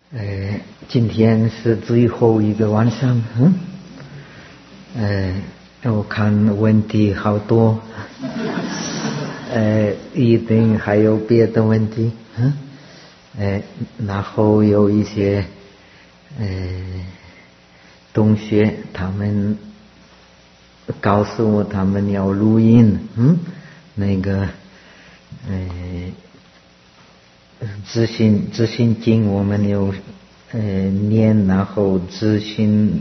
今天是最后一个晚上，我看问题好多，一定还有别的问题，然后有一些同学他们告诉我他们要录音，那个自信经我们有念，然后自信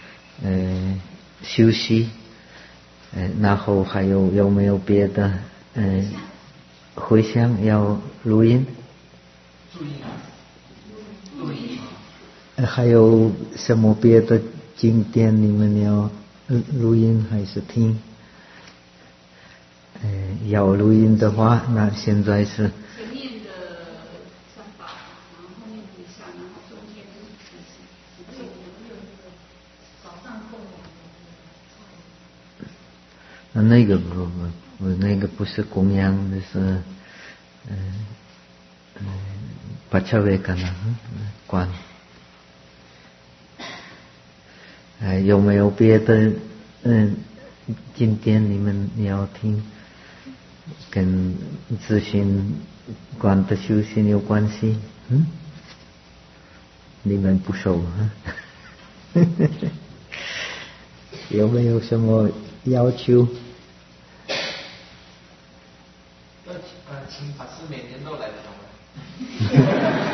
休息，然后还有没有别的回向要录音？录音。还有什么别的经典你们要录音还是听？要录音的话，那现在是前面的三宝，然后后面回向，然后中间是早上供养那个不，那个不是供养，那是ปัจเจเวกนะ观。有没有别的经典你们要听？跟自信观的修行有关系？你们不熟有没有什么要求？ 请法师每年都来调。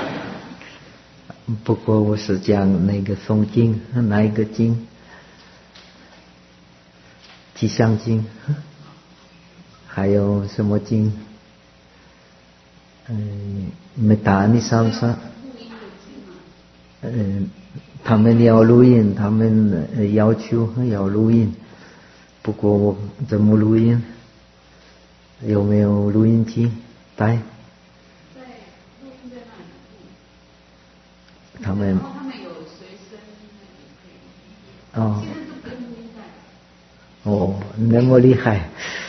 不过我是讲那个诵经，哪一个经？吉祥经，还有什么经？没打你上次，他们要录音，他们要求要录音，不过我怎么录音？有没有录音机带？ 在录音在那里。 他们然后他们有随身那个可以。现在都不用录音带。 那么厉害。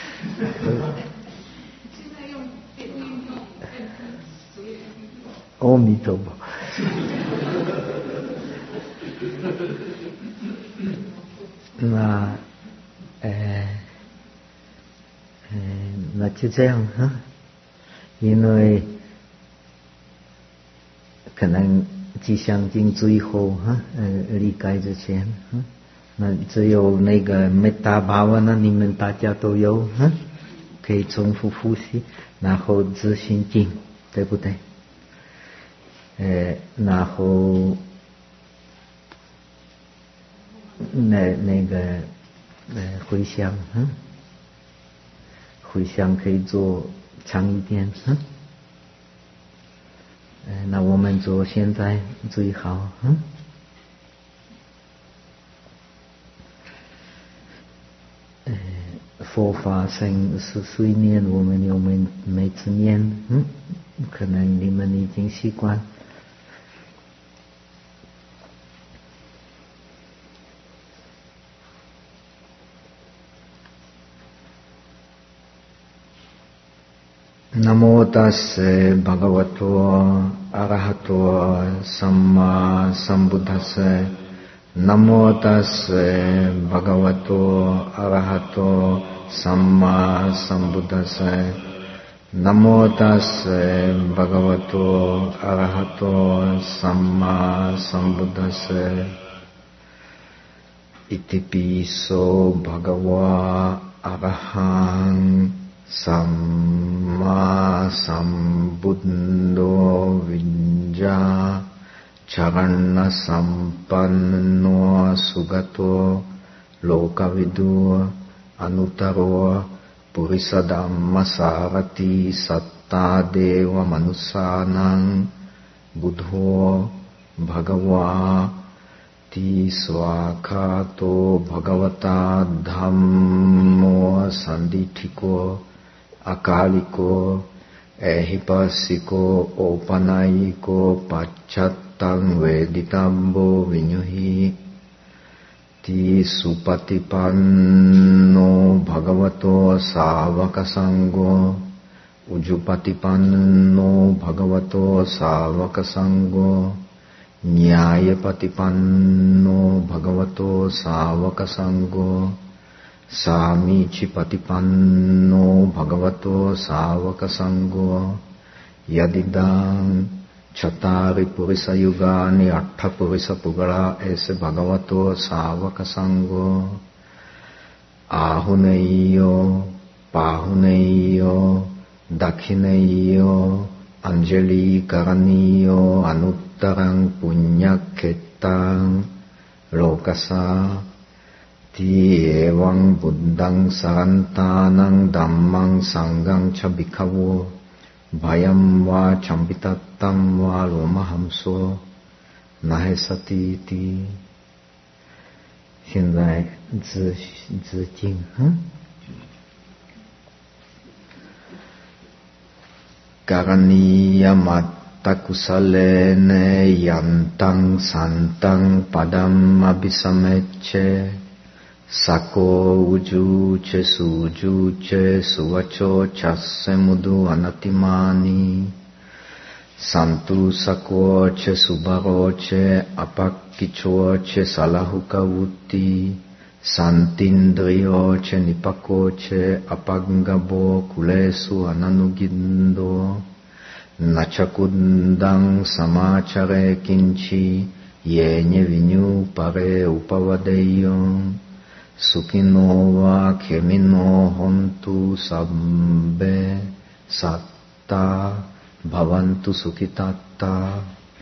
现在用电录音笔，随缘。 阿弥陀佛。那就这样因为可能吉祥经最后离开之前那只有那个梅达巴瓦那你们大家都有可以重复复习，然后自信经，对不对？然后那个回向回向可以做长一点那我们做现在最好佛法僧是谁念，我们有每次念可能你们已经习惯。Namo tassa bhagavato arahato samma sambuddhassa. Namo tassa bhagavato arahato samma sambuddhassa. Namo tassa bhagavato arahato samma sambuddhassa. Itipiso bhagava arahang Samma sambuddho vijja charana sampanno sugato lokavidu anuttaro purisadhamma sarati satta deva manusanang buddho bhagava ti swakato bhagavata dhammo sandithiko akaliko ehipasiko opanayiko pacchattam veditambo vinyuhi ti supatipanno bhagavato savaka sangho ujupatipanno bhagavato savaka sangho Nyaya patipanno bhagavato savaka sangho Samichi patipanno bhagavato savaka sangho Yadidang Chatari purisa yugani atta purisa pugala ese bhagavato savaka sangho Ahuneyo Pahuneyo Dakhineyo Anjali karaniyo anuttarang punyaketang lokasa ti evang buddhang sarantanang dhammang sanghang cha bhikkhavu bhayam va champitattam va lomahamso nahe sati ti 现在自敬Karaniya matta kusalene yantang santang padam abhisamecce sako ujuce sujuce suvaco chasse mudu anatimani santu sakoce subaroce apakkicoce salahukavuti Santindriyoce nipakoce apangabo kulesu ananugindo nachakundang samachare kinchi yenye vinyu pare upavadeyo sukinova khemino hontu sabbe satta bhavantu sukitatta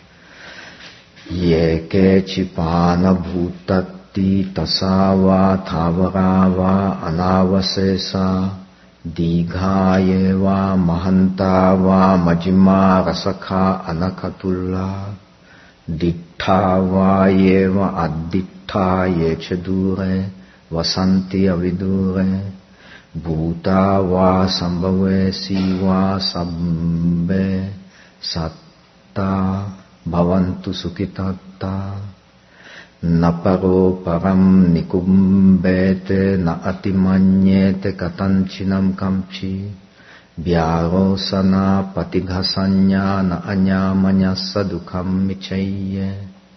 yeke chipana bhutat tasava thavarava anavasesa digayeva mahantava majima rasakha anakatulla dittava yeva addittha yeche dure vasanti avidure bhutava sambhavesi va sabbe satta bhavantu sukitatta Naparo param nikumbete na atimanyete katanchinam kamchi vyarosana patighasanya na anyamanyasa dukham michayye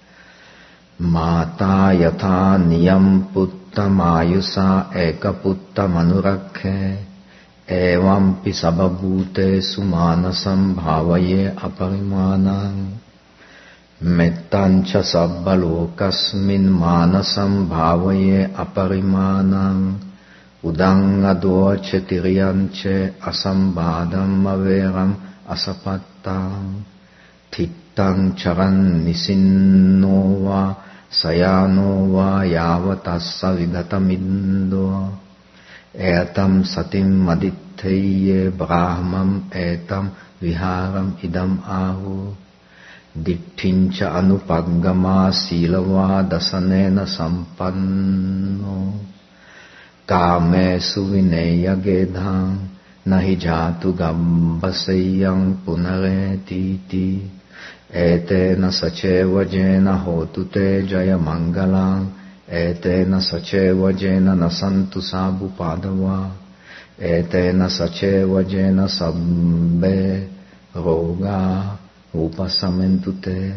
Mata yatha niyam putta mayusa eka putta manurakhe Evampi sababhute sumanasam bhavaye aparimanam Mettancha sabbalokasmin manasam bhavaye aparimanam udang adoche tiriyanche asambadam averam asapattam thittang charan nisinnova sayanova yavatassa vigatamindo etam satim adittheye brahmam etam viharam idam ahu Dittincha anupaggama silava dasanena sampanno Kamesu vineya gedhang nahi jatu gambasayang punaretiti Etena saceva jena hotu te jaya mangalang Etena saceva jena nasantu sabu padava Etena saceva jena sabbe roga Upasamentute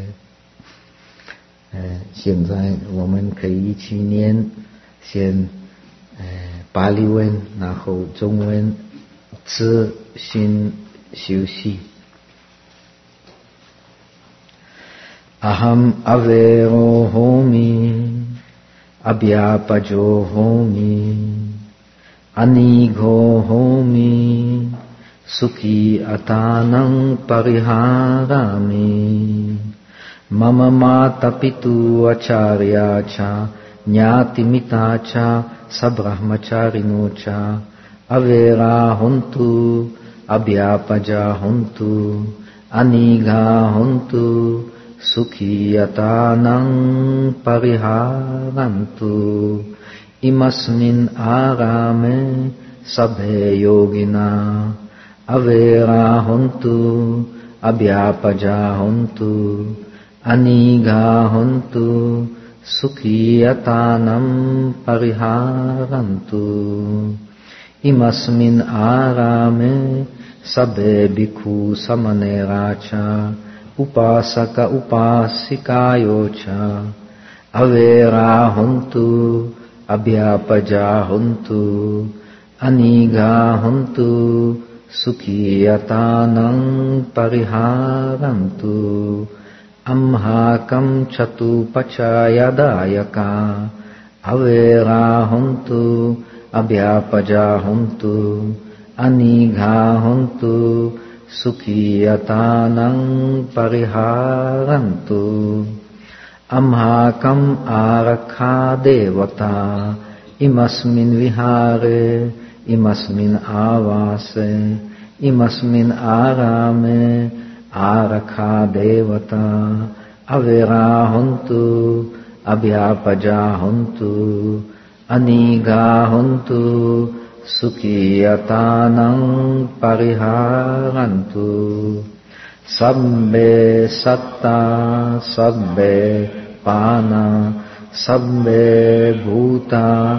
现在我们可以一起念先巴利文然后中文自心修习 Aham avero homi abhyapajo homi anigho homi Sukhi atanang pariharami Mama mata pitu acharya cha Nyati mita cha Sabrahmacharino cha Avera hontu Abhyapaja hontu Anigha hontu Sukhi atanang pariharantu Imasmin arame Sabhe yogina Avera hontu, abhyapaja hontu, anigha hontu, sukhiyatanam pariharantu. Imasmin arame sabbe bhikkhu samaneracha upasaka upasikayocha avera hontu abhyapaja hontu anigha hontu sukhiyatanang pariharantu amhakam chatu pachayadayaka avera hontu abhyapaja hontu anigha hontu sukhiyatanang pariharantu amhakam arakha devata imasmin vihare imasmin avase imasmin arame arakha devata avera hontu abhyapaja hontu anigha hontu sukhiyatanang pariharantu sabbe satta sabbe pana sabbe bhuta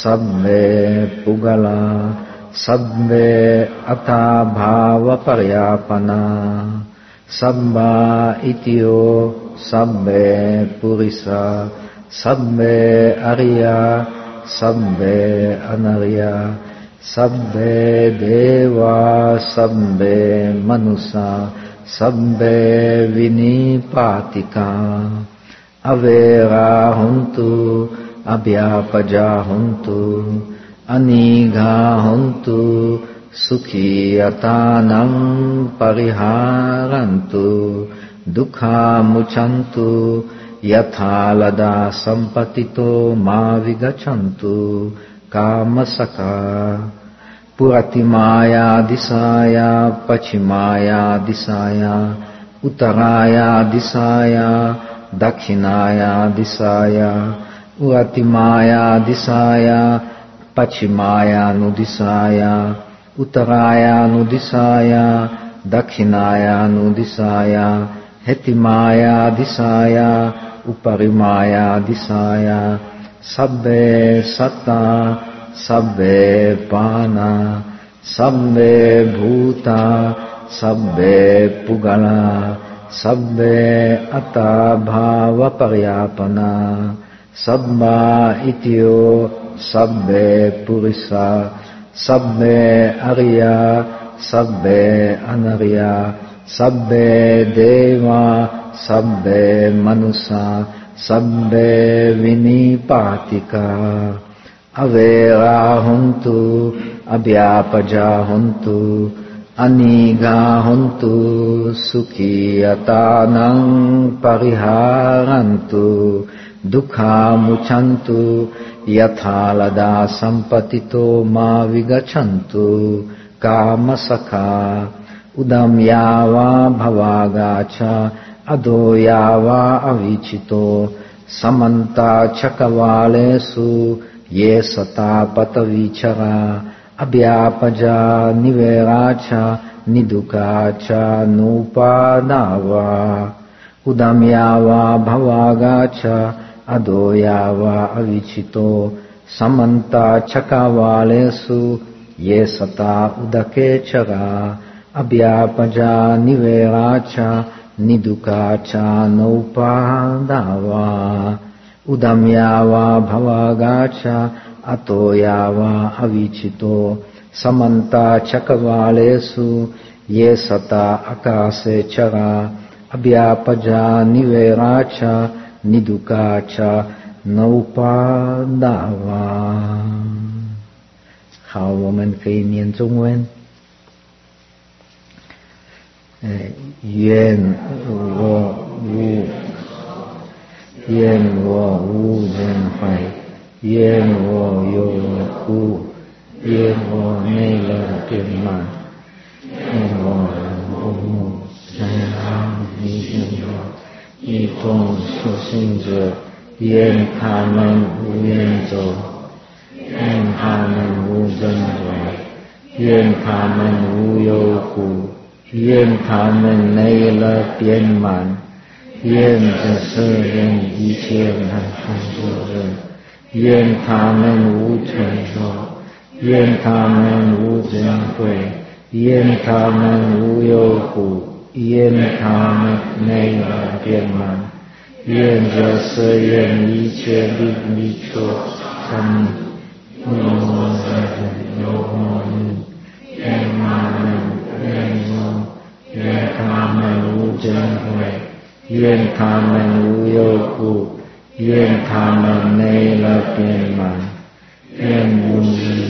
sabbe pugala sabbe atabhava paryapana sabba ityo sabbe purisa sabbe arya sabbe anarya sabbe deva sabbe manusa sabbe vinipatika avera hontu abhyapaja hontu anigha hontu sukhiyatanam pariharantu dukha muchantu yathalada sampatito ma vigachantu kamasaka puratimaya disaya pachimaya disaya uttaraya disaya dakshinaya disaya uratimaya disaya pachimaya nudisaya uttaraya nudisaya dakshinaya nudisaya hetimaya disaya uparimaya disaya sabbe satta sabbe pana sabbe bhuta sabbe pugala sabbe atabhava paryapana sabba ityo sabbe purisa sabbe arya sabbe anarya sabbe deva sabbe manusa sabbe vinipatika avera hontu abhyapaja hontu anigha hontu sukhiyatanang pariharantu dukha muchantu yathalada sampatito ma vigachantu kamasaka udamyava bhavagacha adoyava avichito samanta chakavalesu ye sata patavichara abhyapaja niveracha nidukacha nupadava udamyava bhavagacha adoyava avichito samanta chakavalesu ye sata udakechara abhyapaja niveracha nidukacha nupadava udamyava bhavagacha atoyava avichito samanta chakavalesu ye sata akase chara abhyapaja niveracha nidukacha nupadava 好，我们可以念中文。愿我无人怀，愿我有苦，愿我内乐圆满，愿我无目真行一有，一同修行者，愿他们无远走。愿他们无争夺，愿他们无忧苦，愿他们内乐圆满，愿这世人一切难堪之人，愿他们无存着，愿他们无珍贵，愿他们无忧苦， 愿他们内了遍满，愿这色愿一切利益所三密，我们有我们，愿他们愿我，愿他们无真慧，愿他们无有故，愿他们内了遍满，愿无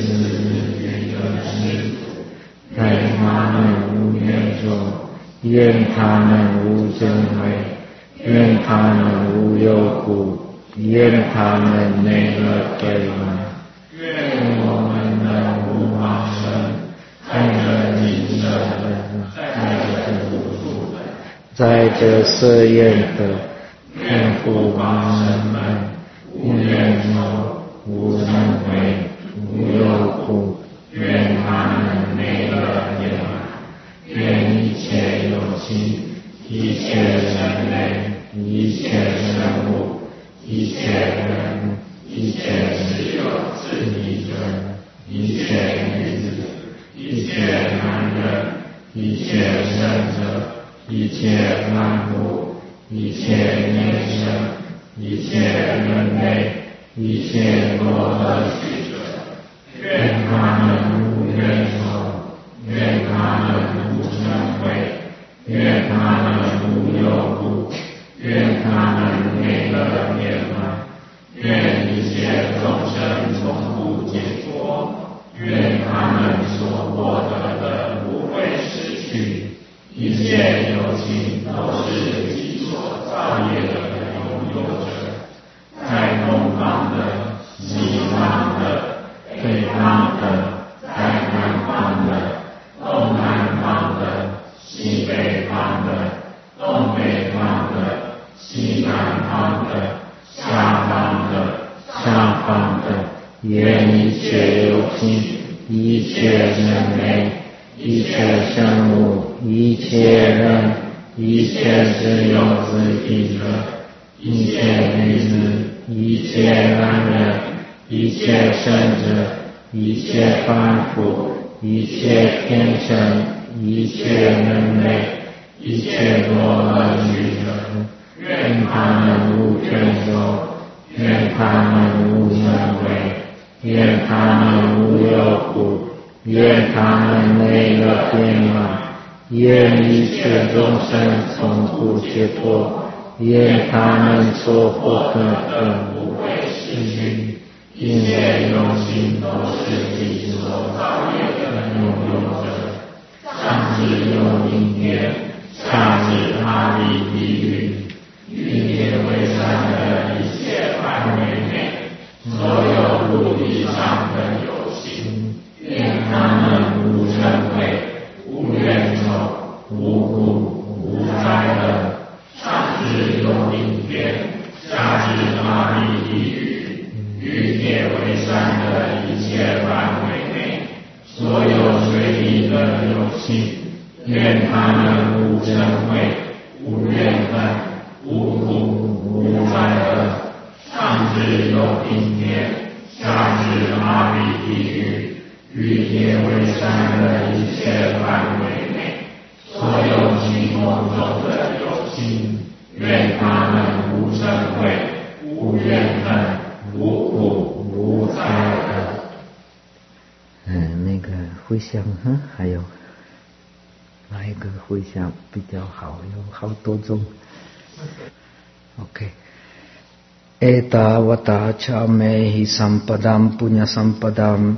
在他们无愿作，愿他们无真慧，愿他们无有故，愿他们内了遍满，愿我们的无往生，在这今生，在这无数的，在这色愿的愿复往生们，无愿作，无真慧，无有故，愿他们内了遍满，愿一切有情，一切人类，一切生物，一切人，一切自有自利者，一切女子，一切男人，一切生者，一切万物，一切念生，一切人类，一切多恶趣者，愿他们无愿作，愿他们无生慧，愿他们无有故，愿他们内了遍满，愿一切众生从不解脱，愿他们所获得的不会失去，一切有情都是己所造业的拥有者，在东方的、西方的、北方的、在南方的、东南方的、西北方的、东北方的、西南方的、下方的、上方的，愿一切有情，一切人类，一切生物，一切人，一切自有自利者，一切女子，一切男人，一切生者，一切凡夫，一切天生，一切人类，一切多恶趣者，愿他们无眷属，愿他们无生慧，愿他们无有故，愿他们内了遍满，愿一切众生从不解脱，愿他们所获得的不会失去，一切有情都是己所造业的拥有者，上至有因缘，下至阿利地狱，欲界为善的一切范围内，所有陆地上的有情，愿他们无嗔恚，无怨仇，无故，无灾厄，上至有因缘，下至阿利地狱，欲界为善的一切范围内，所有随意的有情，愿他们无嗔恚，无怨恨，无故，无灾厄，上至有因缘，下至阿利地狱，欲界为善的一切范围内，所有情梦中的有情，愿他们无嗔恚，无怨恨，无故，无灾厄。 那个回向哈，还有哪一个回向比较好？有好多种。OK。Etavata cha mehi sampadam punya sampadam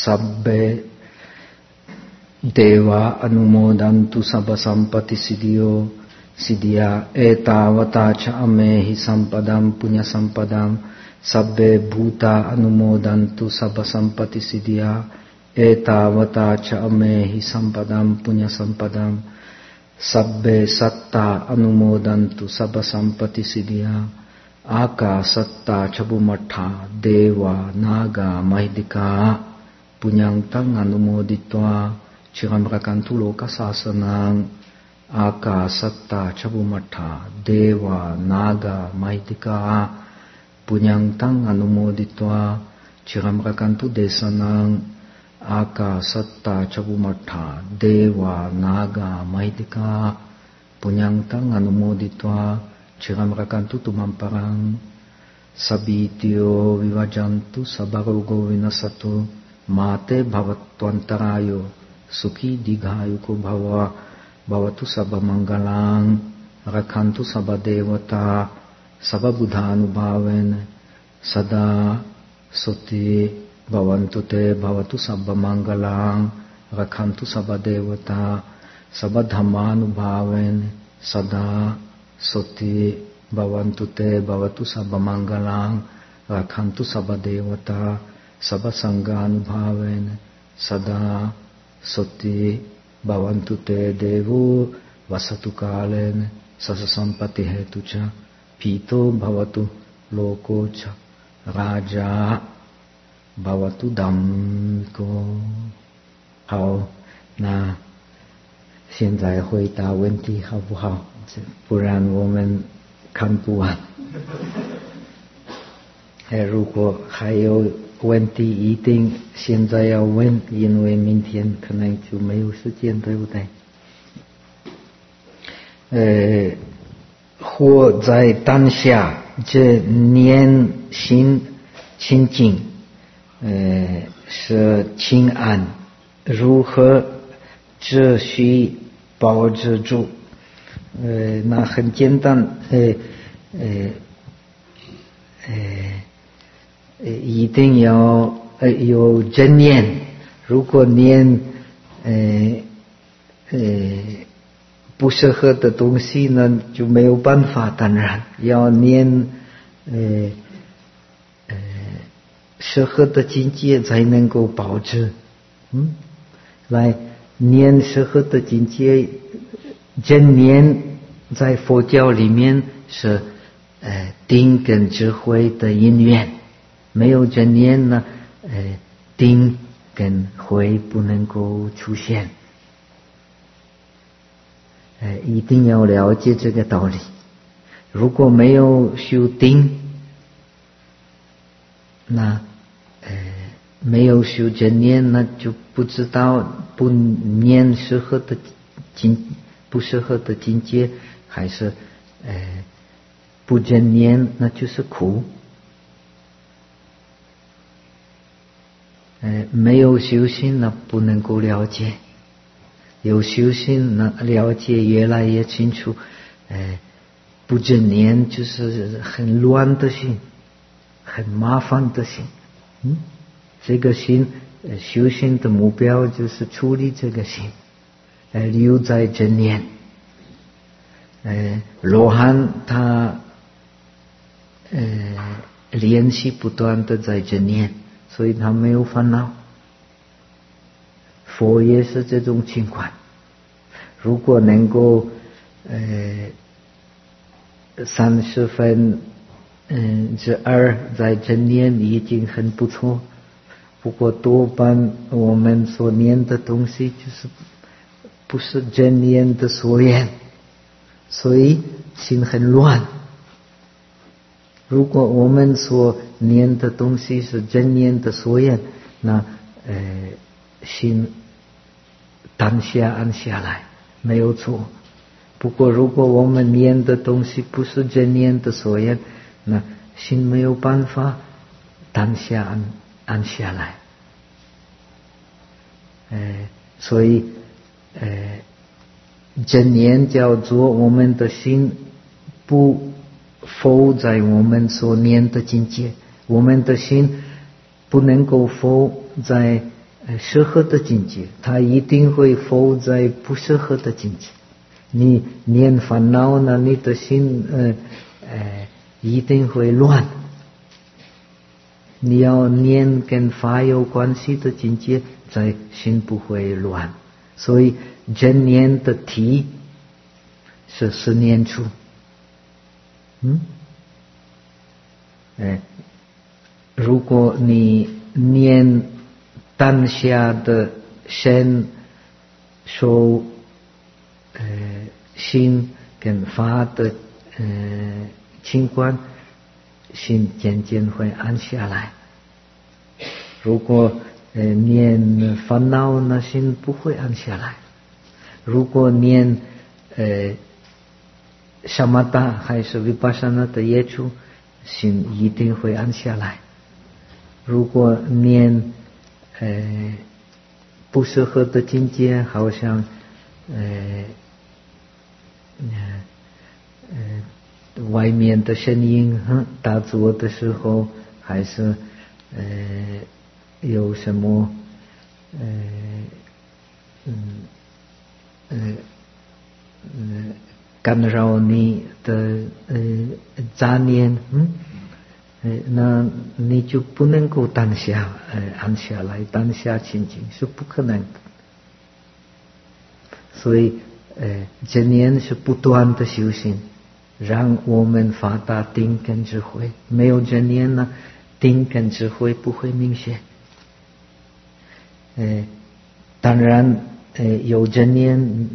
sabbe deva anumodantu sabba sampati siddhyo siddhya etavata cha mehi sampadam punya sampadam sabbe bhuta anumodantu sabba sampati siddhya etavata cha mehi sampadam punya sampadam sabbe satta anumodantu sabba sampati siddhya Aka satta chabumatha deva naga mahdika punyang tang anumoditwa chiramrakantu loka sasanang aka satta chabumatha deva naga mahdika punyang tang anumoditwa chiramrakantu desanang aka satta chabumatha deva naga mahdika punyantang anumoditva chiram rakantu tumam parang sabityo vivajantu sabarogo vinasatu mate bhavatvantarayo sukhi digayuko bhavatu sabamangalang rakhantu sabadevata sababudhanubhaven sada soti bhavantu te bhavatu sabamangalang rakhantu sabadevata sabadhammanubhaven sada soti bhavantu te bhavatu sabamangalang rakhantu sabadevata sabasanganubhaven sada soti bhavantu te devo vasatu kalen sasasampati hetucha pito bhavatu lokocha raja bhavatu dhammiko。好，那现在回答问题好不好？不然我们看不完。如果还有问题，一定现在要问，因为明天可能就没有时间，对不对？活在当下，这念心清净，是清安。如何只需保持住？那很简单，一定要有正念。如果念不适合的东西呢，就没有办法。当然要念适合的境界才能够保持。来念适合的境界，正念在佛教里面是定跟智慧的因缘。没有正念呢，定跟慧不能够出现。一定要了解这个道理。如果没有修定，那没有修正念，那就不知道不念适合的不适合的境界，还是不正念，那就是苦。没有修行呢，不能够了解；有修行呢，了解越来越清楚。不正念就是很乱的心，很麻烦的心。这个心修行的目标就是处理这个心，留在正念。罗汉他练习不断的在正念，所以他没有烦恼。佛也是这种情况。如果能够2/30在正念已经很不错。不过多半我们所念的东西就是不是正念的所缘，所以心很乱。如果我们所念的东西是正念的所缘，那心当下安下来，没有错。不过如果我们念的东西不是正念的所缘，那心没有办法当下安下来。所以正念叫做我们的心不浮在我们所念的境界，我们的心不能够浮在适合的境界，它一定会浮在不适合的境界。你念烦恼呢，你的心一定会乱。你要念跟法有关系的境界，在心不会乱。所以正念的体是10念处。如果你念当下的身受心跟法的情况，心渐渐会安下来。如果念烦恼呢，心不会安下来。如果念萨玛达还是维帕萨那的业处，心一定会安下来。如果念不适合的境界，好像外面的声音打坐的时候，还是有什么干扰你的杂念，那你就不能够当下安下来，当下清净是不可能的。所以真言是不断的修行，让我们发达定跟智慧。没有真言呢，定跟智慧不会明显。当然有真言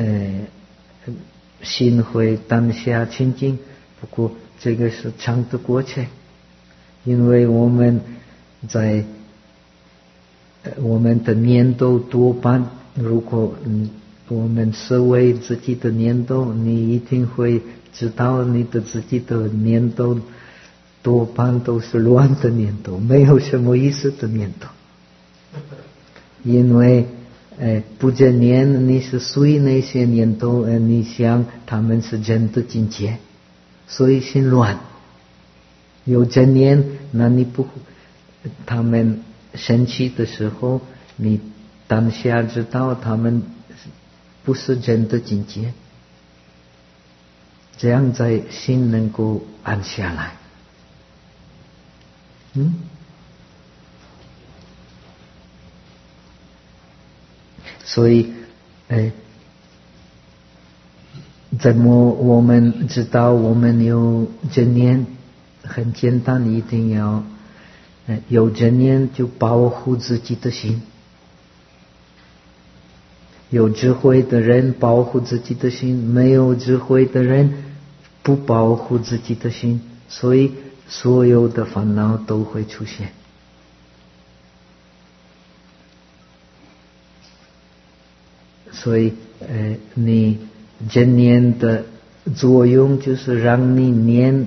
心会当下清净，不过这个是长的过程。因为我们在我们的念头多半，如果我们思维自己的念头，你一定会知道你的自己的念头多半都是乱的念头，没有什么意思的念头。因为不真念，你是随那些念头，你想他们是真的境界，所以心乱。有真念，那你不，他们生气的时候，你当下知道他们不是真的境界，这样在心能够安下来。所以怎么我们知道我们有真念？很简单，一定要有真念就保护自己的心。有智慧的人保护自己的心，没有智慧的人不保护自己的心，所以所有的烦恼都会出现。所以你真念的作用就是让你念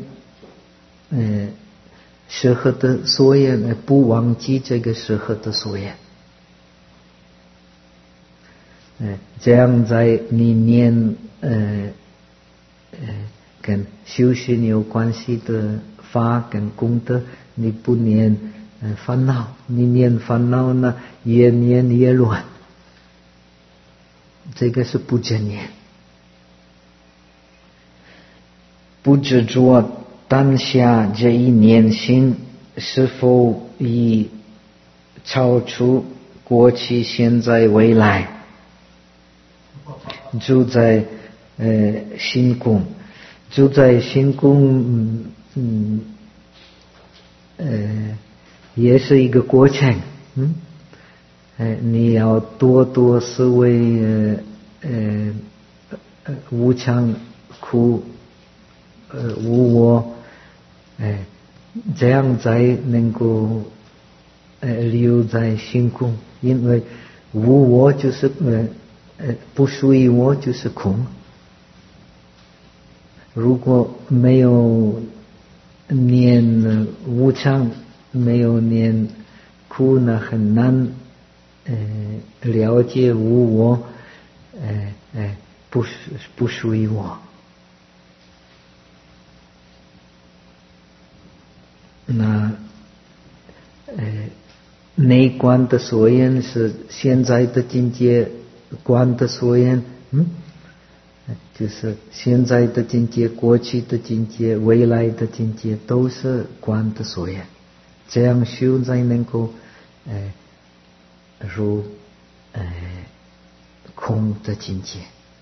适合的所缘，不忘记这个适合的所缘。这样在你念跟修行有关系的法跟功德，你不念烦恼，你念烦恼呢，越念越乱，这个是不真念。不执着当下这一念心是否已超出过去、现在、未来，住在心宫，住在心宫也是一个过程。你要多多思维无常苦无我，这样才能够留在心空。因为无我就是不属于我就是空。如果没有念无常，没有念苦呢，很难了解无我，不属于我。那内观的所缘是现在的境界，观的所缘就是现在的境界、过去的境界、未来的境界，都是观的所缘。这样修才能够入空的境界。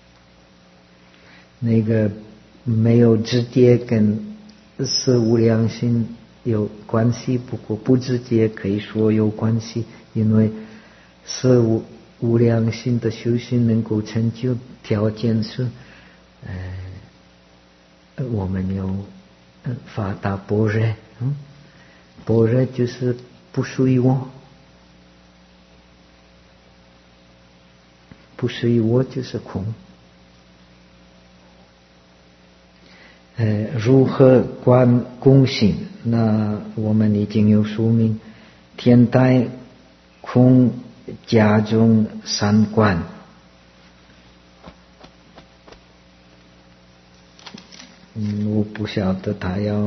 那个没有直接跟色无量心有关系，不过不直接可以说有关系，因为色无量心的修行能够成就条件是我们有发大般若，般若就是不属于我，不属于我就是空。 如何观空性？那我们已经有说明，天台空家中三观。我不晓得他要，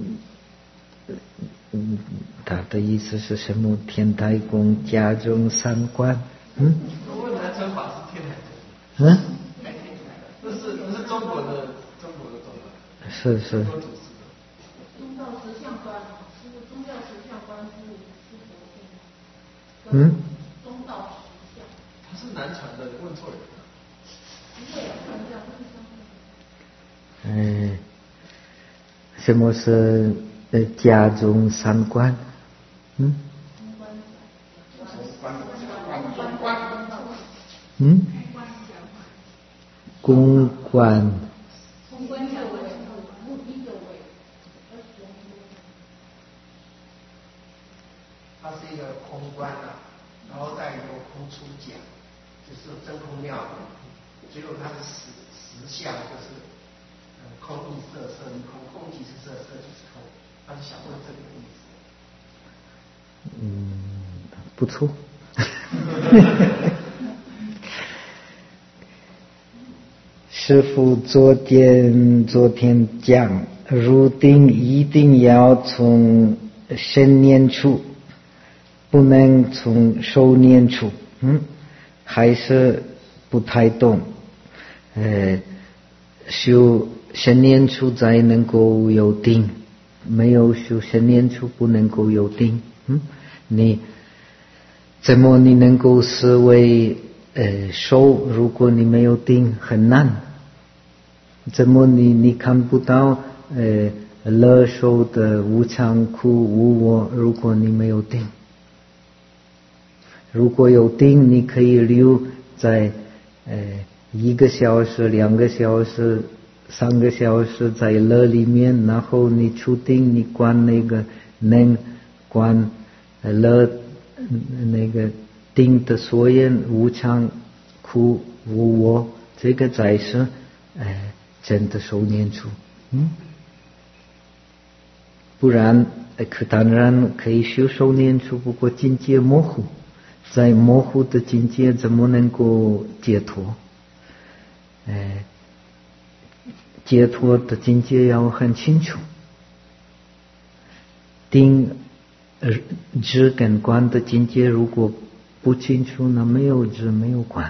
他的意思是什么？天台空家中三观。 我问南传法是天台宗。这是中国的中文。 是。宗教实相观，宗教实相观是佛性。 宗道实相。 他是南传的，问错人了。 什么是家中三观？公观。 它是一个空观然后再由空出讲，就是真空妙有，只有它的实相就是空即色，色即空，空即是色，色即是空，他是想问这个意思。 不错。师父昨天讲，入定一定要从身念处，不能从手念处。还是不太懂。修身念处才能够有定，没有修身念处不能够有定。你怎么你能够思维手？如果你没有定，很难。怎么你看不到乐受的无常苦无我？如果你没有定，如果有定，你可以留在1个小时、2个小时、3个小时在乐里面，然后你出定，你观那个能观乐那个定的所缘无常苦无我，这个才是真的受念处。不然当然可以修受念处，不过境界模糊，在模糊的境界怎么能够解脱？解脱的境界要很清楚。定知跟观的境界如果不清楚，那没有知没有观。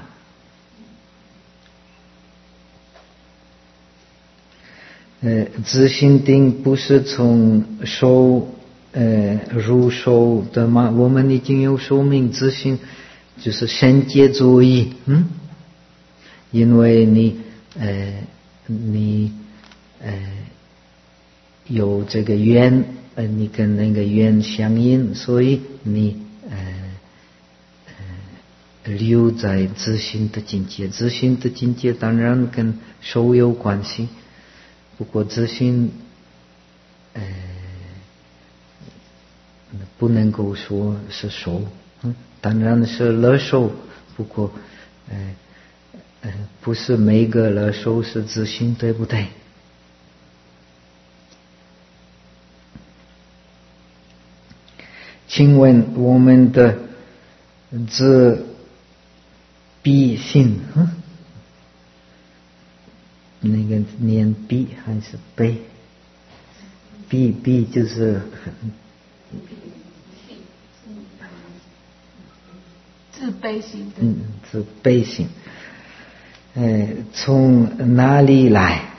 自性定不是从手入手的吗？我们已经有说明，自性就是身界作意。因为你有这个缘，你跟那个缘相应，所以你留在自性的境界。自性的境界当然跟手有关系，不过自性不能够说是手，当然是乐受，不过不是每个乐受是自性，对不对？请问我们的自闭性，那个念闭还是悲？闭就是自卑心。 自卑心。从哪里来？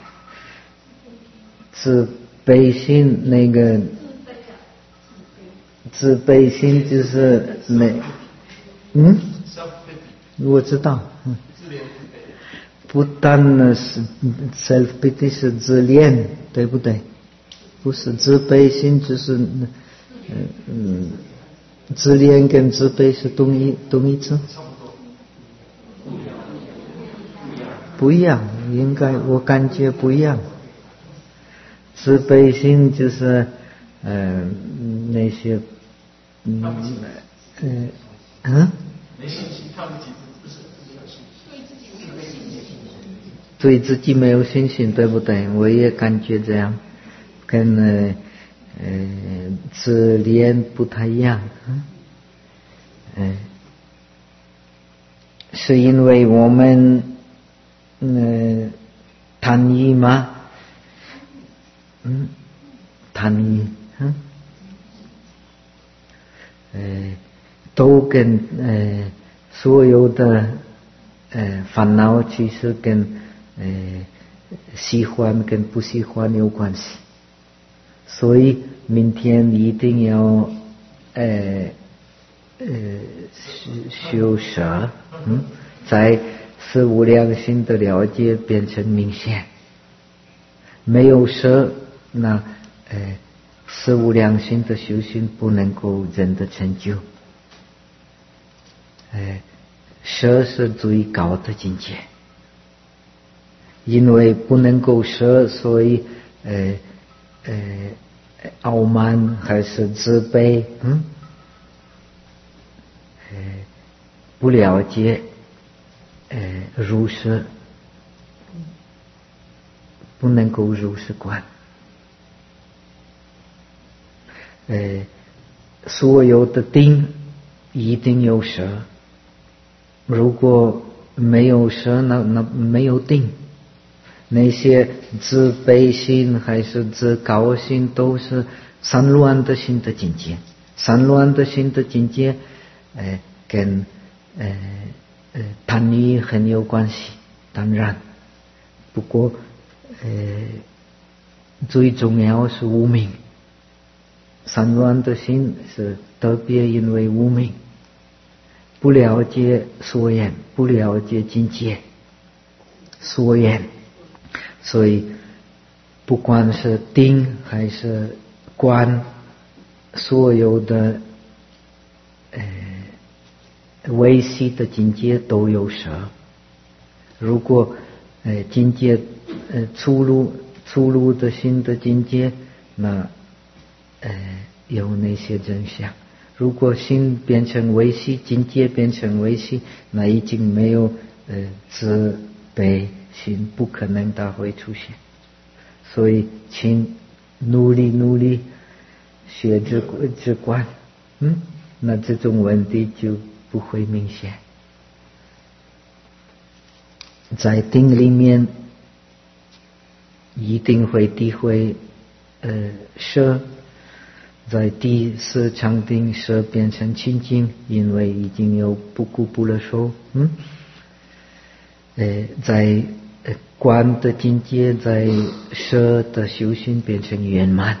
自卑心那个自卑心就是我知道。不但是 self pity 是自恋，对不对？不是自卑心，就是自恋跟自卑是同一字？不一样，应该我感觉不一样。自卑心就是那些没信心，看不起自己，不是没有信心，对自己没有信心。 对自己没有信心，对不对？我也感觉这样，跟自恋不太一样。是因为我们贪欲吗？贪欲，都跟所有的烦恼其实跟喜欢跟不喜欢有关系，所以明天一定要修舍，在四无量心的了解变成明显。没有舍，那四无量心的修行不能够真的成就。舍是最高的境界，因为不能够舍，所以傲慢还是自卑，不了解如是，不能够如是观。所有的定一定有舍，如果没有舍，那没有定。那些自卑心还是自高心，都是散乱的心的境界。散乱的心的境界跟贪欲很有关系，当然，不过最重要是无明。散乱的心是特别因为无明，不了解所言，不了解境界所言，所以不管是定还是观，所有的微细的境界都有舍。如果境界粗鲁的心的境界，那有那些真相。如果心变成微细，境界变成微细，那已经没有自卑心，不可能它会出现。所以请努力学止观，那这种问题就不会明显。在定里面一定会体会舍，在第四禅定舍变成清净，因为已经有不固不乐受。在观的境界，在舍的修行变成圆满。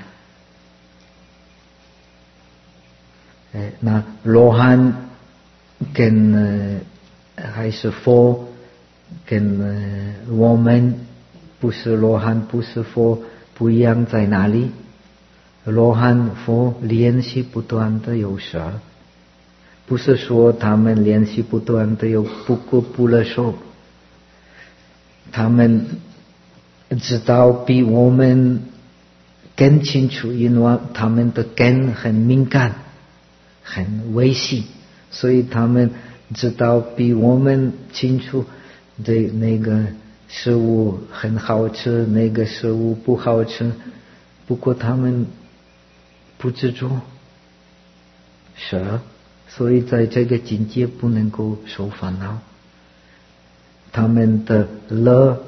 那罗汉跟还是佛，跟我们不是罗汉不是佛不一样在哪里？罗汉佛练习不断的有舍，不是说他们练习不断的有不固不乐受，他们知道比我们更清楚，因为他们的根很敏感很微细，所以他们知道比我们清楚对那个食物很好吃，那个食物不好吃，不过他们不执着舍，所以在这个境界不能够受烦恼。他们的乐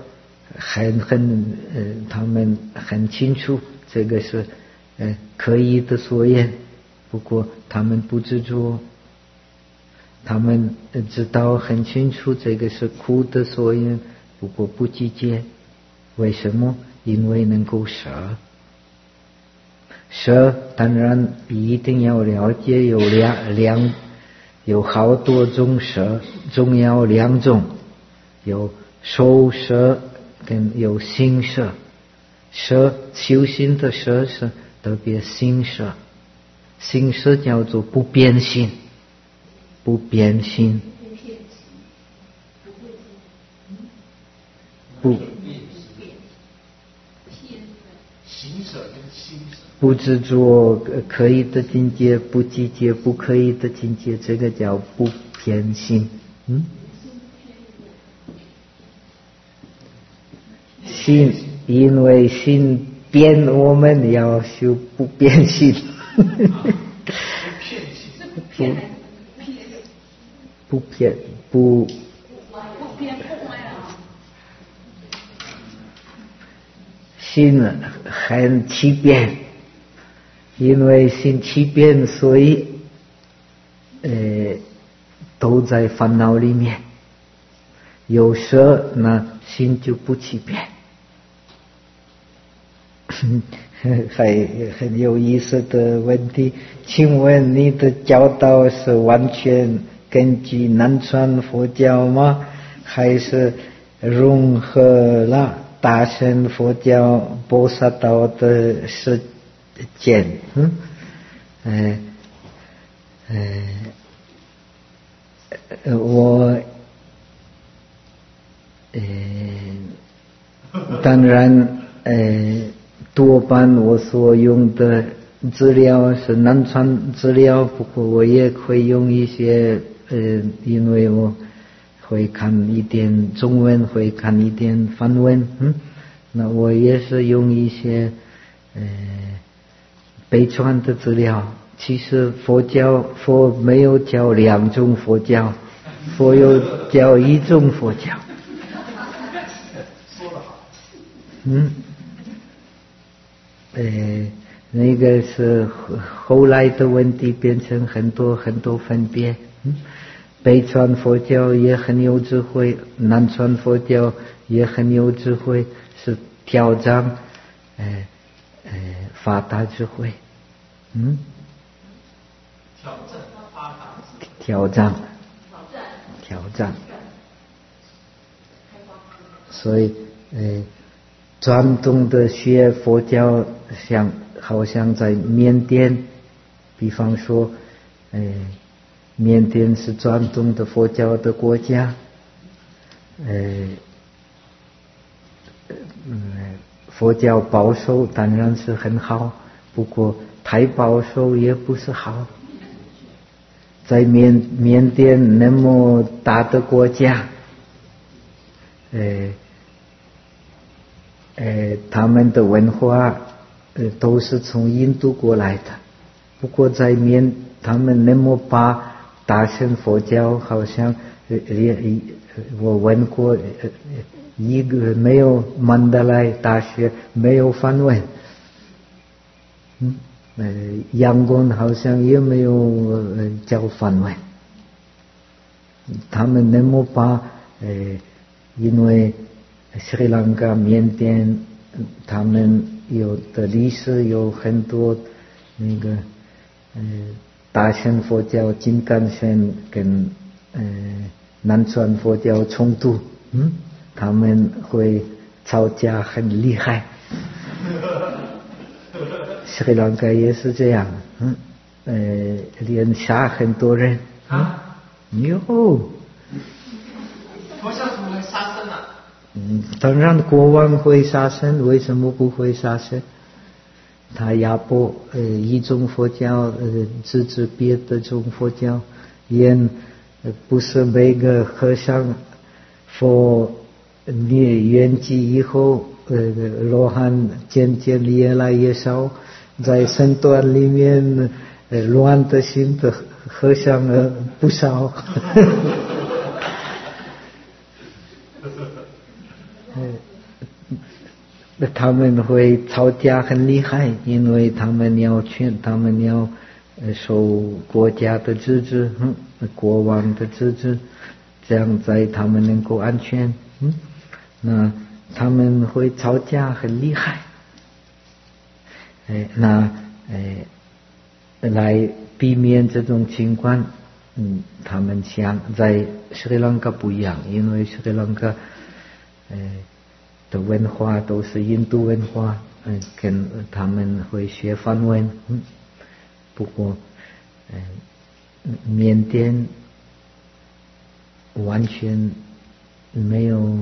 他们很清楚这个是可以的所言，不过他们不执着，他们知道很清楚这个是苦的所言，不过不计较。为什么？因为能够舍。舍当然一定要了解，有好多种舍，重要两种，有受舍跟有心舍。舍修行的舍是特别心舍，心舍叫做不变心，不变心，不不执着可以的境界，不计较不可以的境界，这个叫不偏心。 心，因为心变，我们要修不变心。不骗，不心很欺骗，因为心欺骗，所以都在烦恼里面。有时那心就不欺骗。很有意思的问题，请问你的教导是完全根据南传佛教吗？还是融合了大乘佛教菩萨道的实践？我当然多半我所用的资料是南传资料，不过我也会用一些因为我会看一点中文，会看一点梵文，那我也是用一些北传的资料。其实佛没有教两种佛教，佛有教一种佛教。 说得好。 那个是后来的问题，变成很多分别。北传佛教也很有智慧，南传佛教也很有智慧，是挑战发达智慧。挑战。所以传统的学佛教好像在缅甸，比方说缅甸是传统的佛教的国家，佛教保守当然是很好，不过太保守也不是好。在缅甸那么大的国家，他们的文化都是从印度过来的，不过在他们那么把大乘佛教好像我问过一个没有曼德莱大学没有梵文，yangon好像也没有教梵文。他们那么把因为斯里兰卡、缅甸，他们有的历史有很多那个大乘佛教金刚圈跟南传佛教冲突，他们会吵架很厉害。斯里兰卡也是这样，连杀很多人。有。 佛教怎么会杀生啊？ 当然国王会杀生，为什么不会杀生？他压迫一种佛教支持别的种佛教，也不是每个和尚佛圆寂以后罗汉渐渐越来越少，在僧团里面乱的心的和尚不少。他们会吵架很厉害，因为他们要受国家的支持，国王的支持，这样在他们能够安全。那他们会吵架很厉害。来避免这种情况，他们想在斯里兰卡不一样，因为斯里兰卡的文化都是印度文化，跟他们会学梵文，不过缅甸完全没有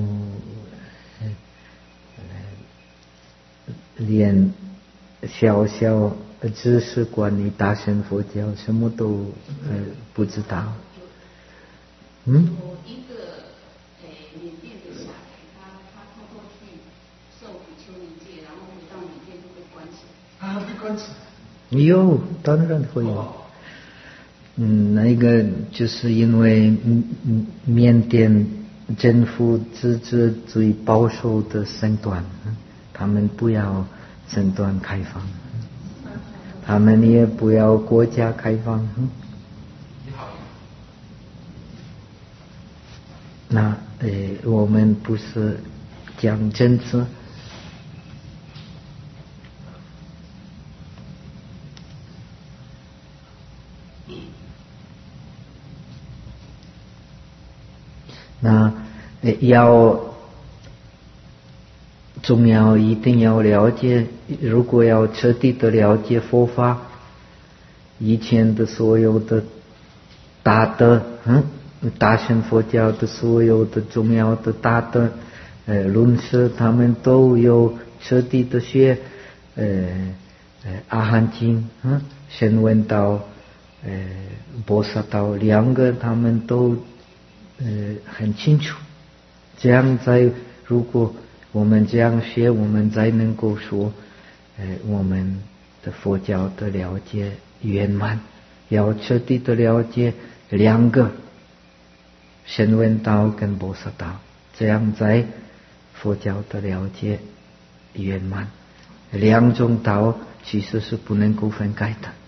连小知识关于大乘佛教什么都不知道。 有一个缅甸的小孩，他偷偷去受分子？ 有，当然会有。那个就是因为缅甸政府自治最保守的身段，他们不要身段开放，他们也不要国家开放。那我们不是讲政治。那重要一定要了解，如果要彻底的了解佛法，以前的所有的大德，大乘佛教的所有的重要的大德论师，他们都有彻底的学阿含经、声闻道、菩萨道两个，他们都很清楚。这样如果我们这样学，我们才能够说我们的佛教的了解圆满。要彻底的了解两个声闻道跟菩萨道，这样佛教的了解圆满。两种道其实是不能够分开的。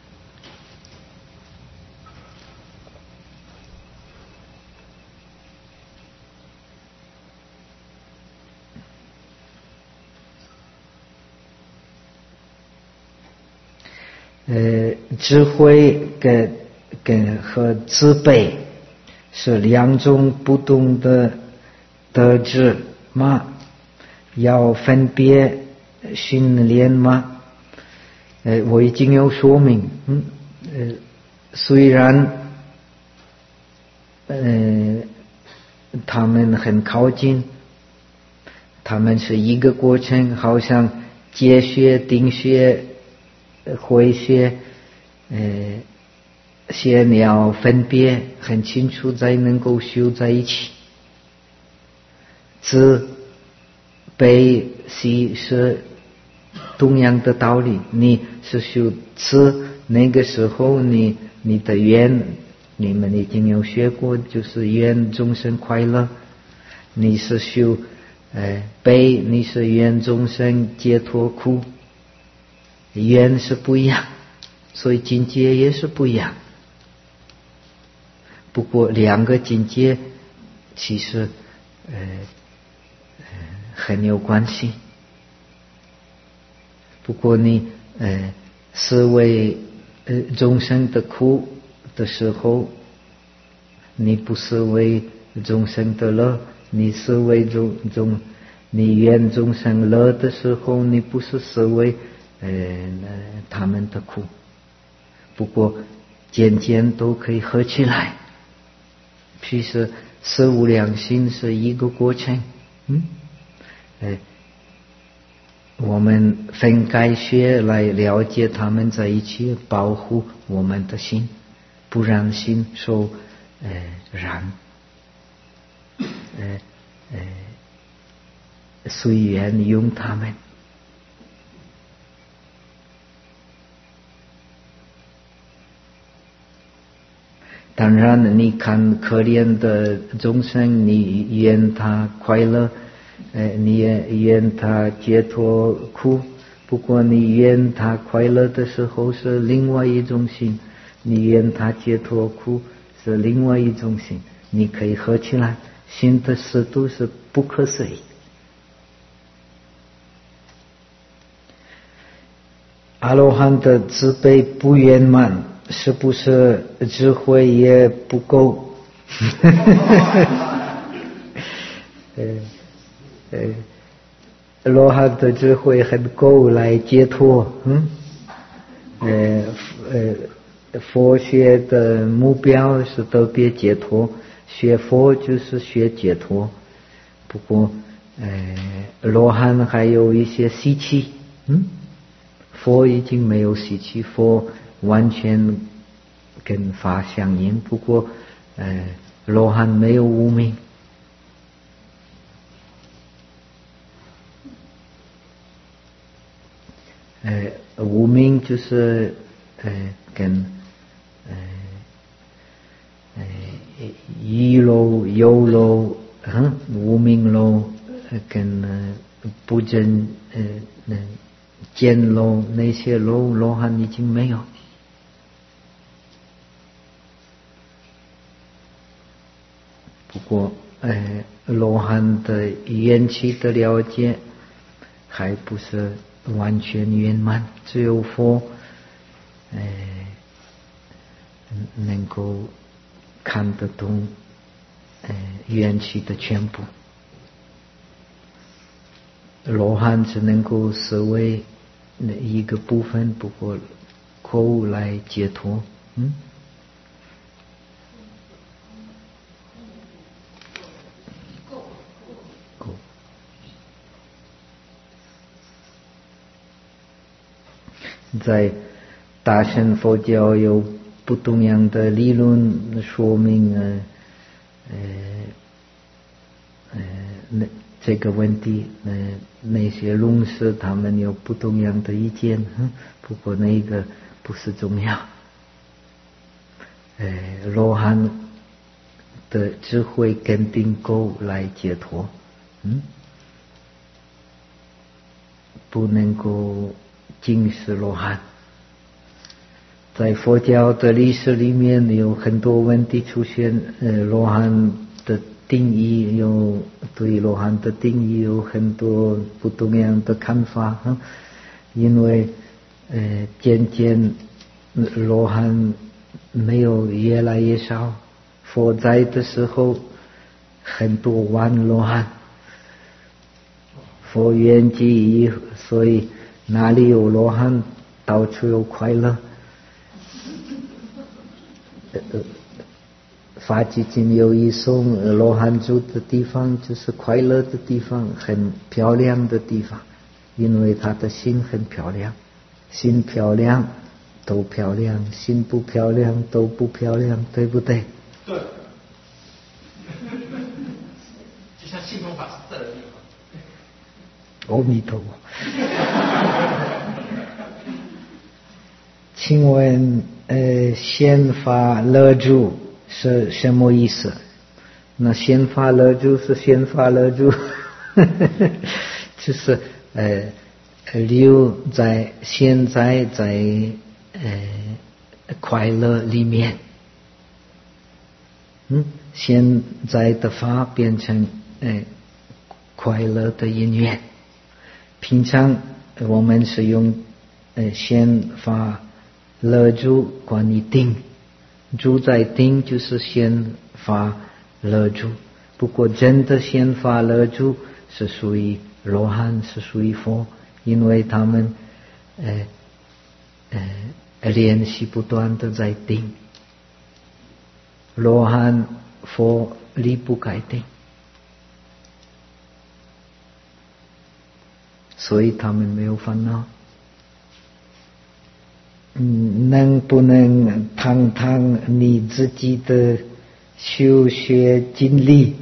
智慧和慈悲是两种不同的德质吗？要分别训练吗？我已经有说明。虽然他们很靠近，他们是一个过程，好像结穴、定穴、回穴，先要分别很清楚，才能够修在一起。慈悲喜是同样的道理，你是修慈，那个时候你的愿，你们已经有学过，就是愿众生快乐。你是修悲，你是愿众生解脱苦，愿是不一样，所以境界也是不一样。不过两个境界其实很有关系。不过你思维众生的苦的时候，你不思维众生的乐；你思维你愿众生乐的时候，你不是思维他们的苦。不过渐渐都可以合起来。其实四无量心是一个过程。我们分开学来了解他们在一起，保护我们的心，不让心受染。随缘用他们。当然你看可怜的众生，你愿他快乐，你也愿他解脱苦。不过你愿他快乐的时候是另外一种心，你愿他解脱苦是另外一种心，你可以合起来，心的适度是不可思议。阿罗汉的慈悲不圆满，是不是智慧也不够？罗汉的智慧很够来解脱。佛学的目标是特别解脱，学佛就是学解脱。不过罗汉还有一些习气。佛已经没有习气，佛完全跟法相应。不过罗汉没有无明。 无明就是跟一漏有漏无明漏跟不真见漏那些漏罗汉已经没有。不过罗汉的缘起的了解还不是完全圆满，只有佛能够看得懂缘起的全部。罗汉只能够视为一个部分，不过口来解脱。在大乘佛教有不同样的理论说明这个问题，那些论师他们有不同样的意见，不过那个不是重要。罗汉的智慧肯定够来解脱，不能够尽是罗汉。在佛教的历史里面有很多问题出现，罗汉的定义对罗汉的定义有很多不同样的看法，因为渐渐罗汉没有越来越少，佛在的时候很多万罗汉，佛圆寂，所以哪里有罗汉到处有快乐。法纪经有一颂，罗汉住的地方就是快乐的地方，很漂亮的地方，因为他的心很漂亮，心漂亮都漂亮，心不漂亮都不漂亮，对不对？ 对。就像信佛法师这个地方。 阿弥陀佛。请问显法乐住是什么意思？那显法乐住是显法乐住就是留在现在在快乐里面，现在的法变成快乐的因缘。平常我们是用显法乐住观一定，住在定就是显法乐住。不过真的显法乐住是属于罗汉，是属于佛，因为他们练习不断的在定。罗汉佛离不开定，所以他们没有烦恼。能不能谈谈你自己的修学经历？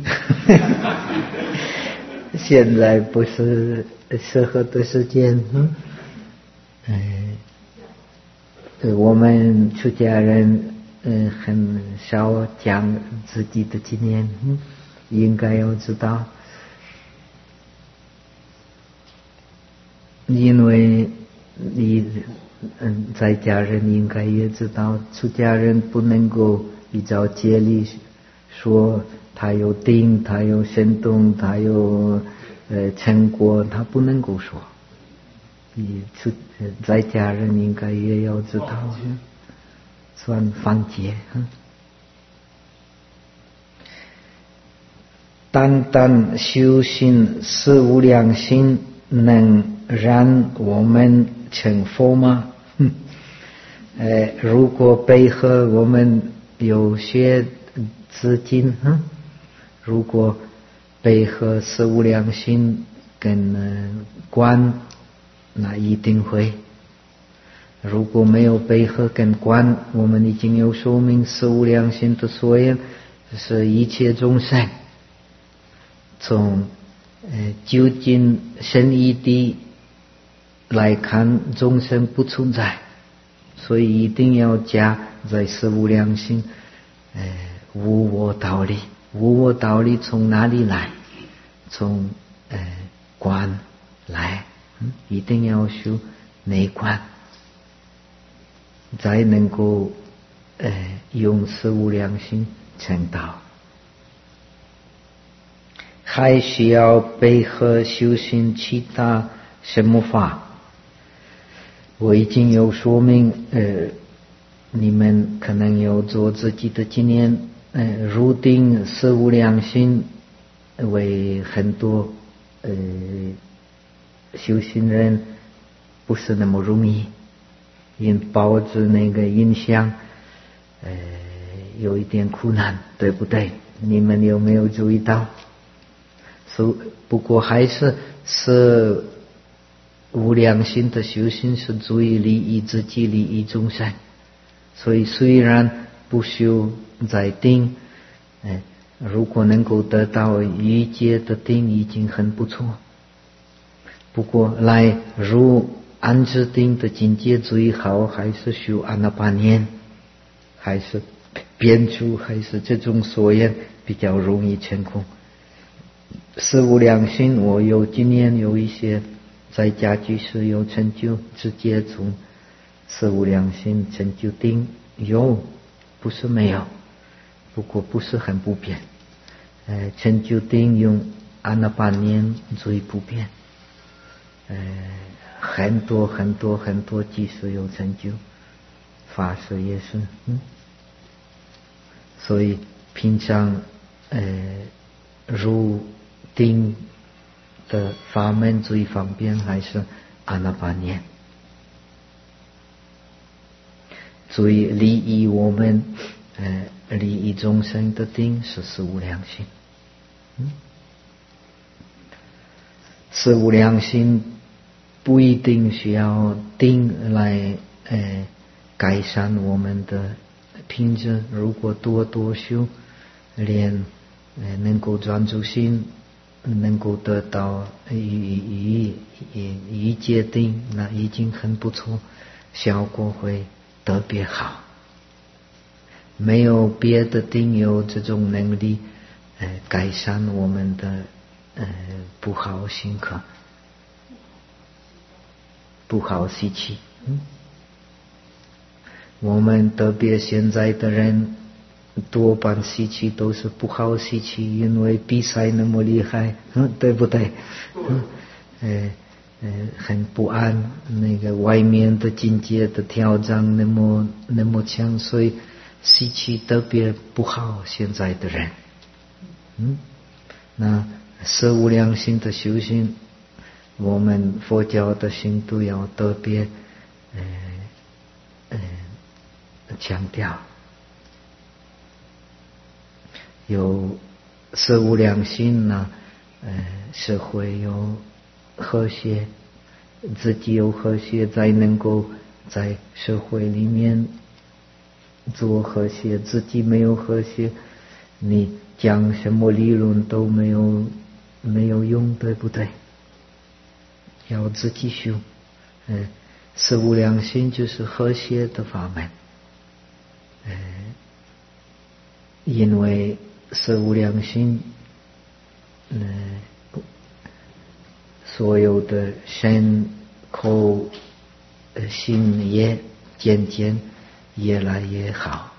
现在不是适合的时间。我们出家人很少讲自己的经验，应该要知道，因为你在家人应该也知道，出家人不能够依照戒律说他有定，他有神通，他有成果，他不能够说。在家人应该也要知道，算放戒。单单修行四无量心能让我们成佛吗？如果配合我们有些资金，如果配合四无量心跟观，那一定会。如果没有配合跟观，我们已经有说明四无量心的所言，是一切众生从究竟生一地来看众生不存在，所以一定要加在四无量心，无我道理。无我道理从哪里来？从观来，一定要修内观，才能够用四无量心成道。还需要配合修行其他什么法？我已经有说明，你们可能有做自己的经验，入定四无量心为很多修行人不是那么容易，因抱着那个印象，有一点苦难，对不对？你们有没有注意到？不过还是无量心的修行是注意利益自己，利益众生。所以虽然不修在定，如果能够得到欲界的定已经很不错。不过来入安置定的境界最好还是修阿那巴念，还是变出，还是这种所言比较容易成功。四无量心我有经验，有一些在家居士有成就，直接从四无量心成就定，有不是没有，不过不是很普遍。成就定用阿那巴念最普遍，很多很多很多居士有成就，法师也是，所以平常入定的法门最方便还是阿那巴念，最利益我们利益众生的定是四无量心。四无量心不一定需要定来改善我们的品质，如果多多修，连能够专注心，能够得到一界定，那已经很不错，效果会特别好。没有别的定有这种能力改善我们的不好心格，不好习气。我们特别现在的人多半习气都是不好习气，因为比赛那么厉害，对不对？很不安，那个外面的境界的挑战那么强，所以习气特别不好。现在的人，那四无量心的修行，我们佛教的心都要特别强调。有四无量心呢，社会有和谐，自己有和谐，才能够在社会里面做和谐。自己没有和谐，你讲什么理论都没有用，对不对？要自己修。四无量心就是和谐的法门。因为四无量心，所有的身口心业渐渐越来越好，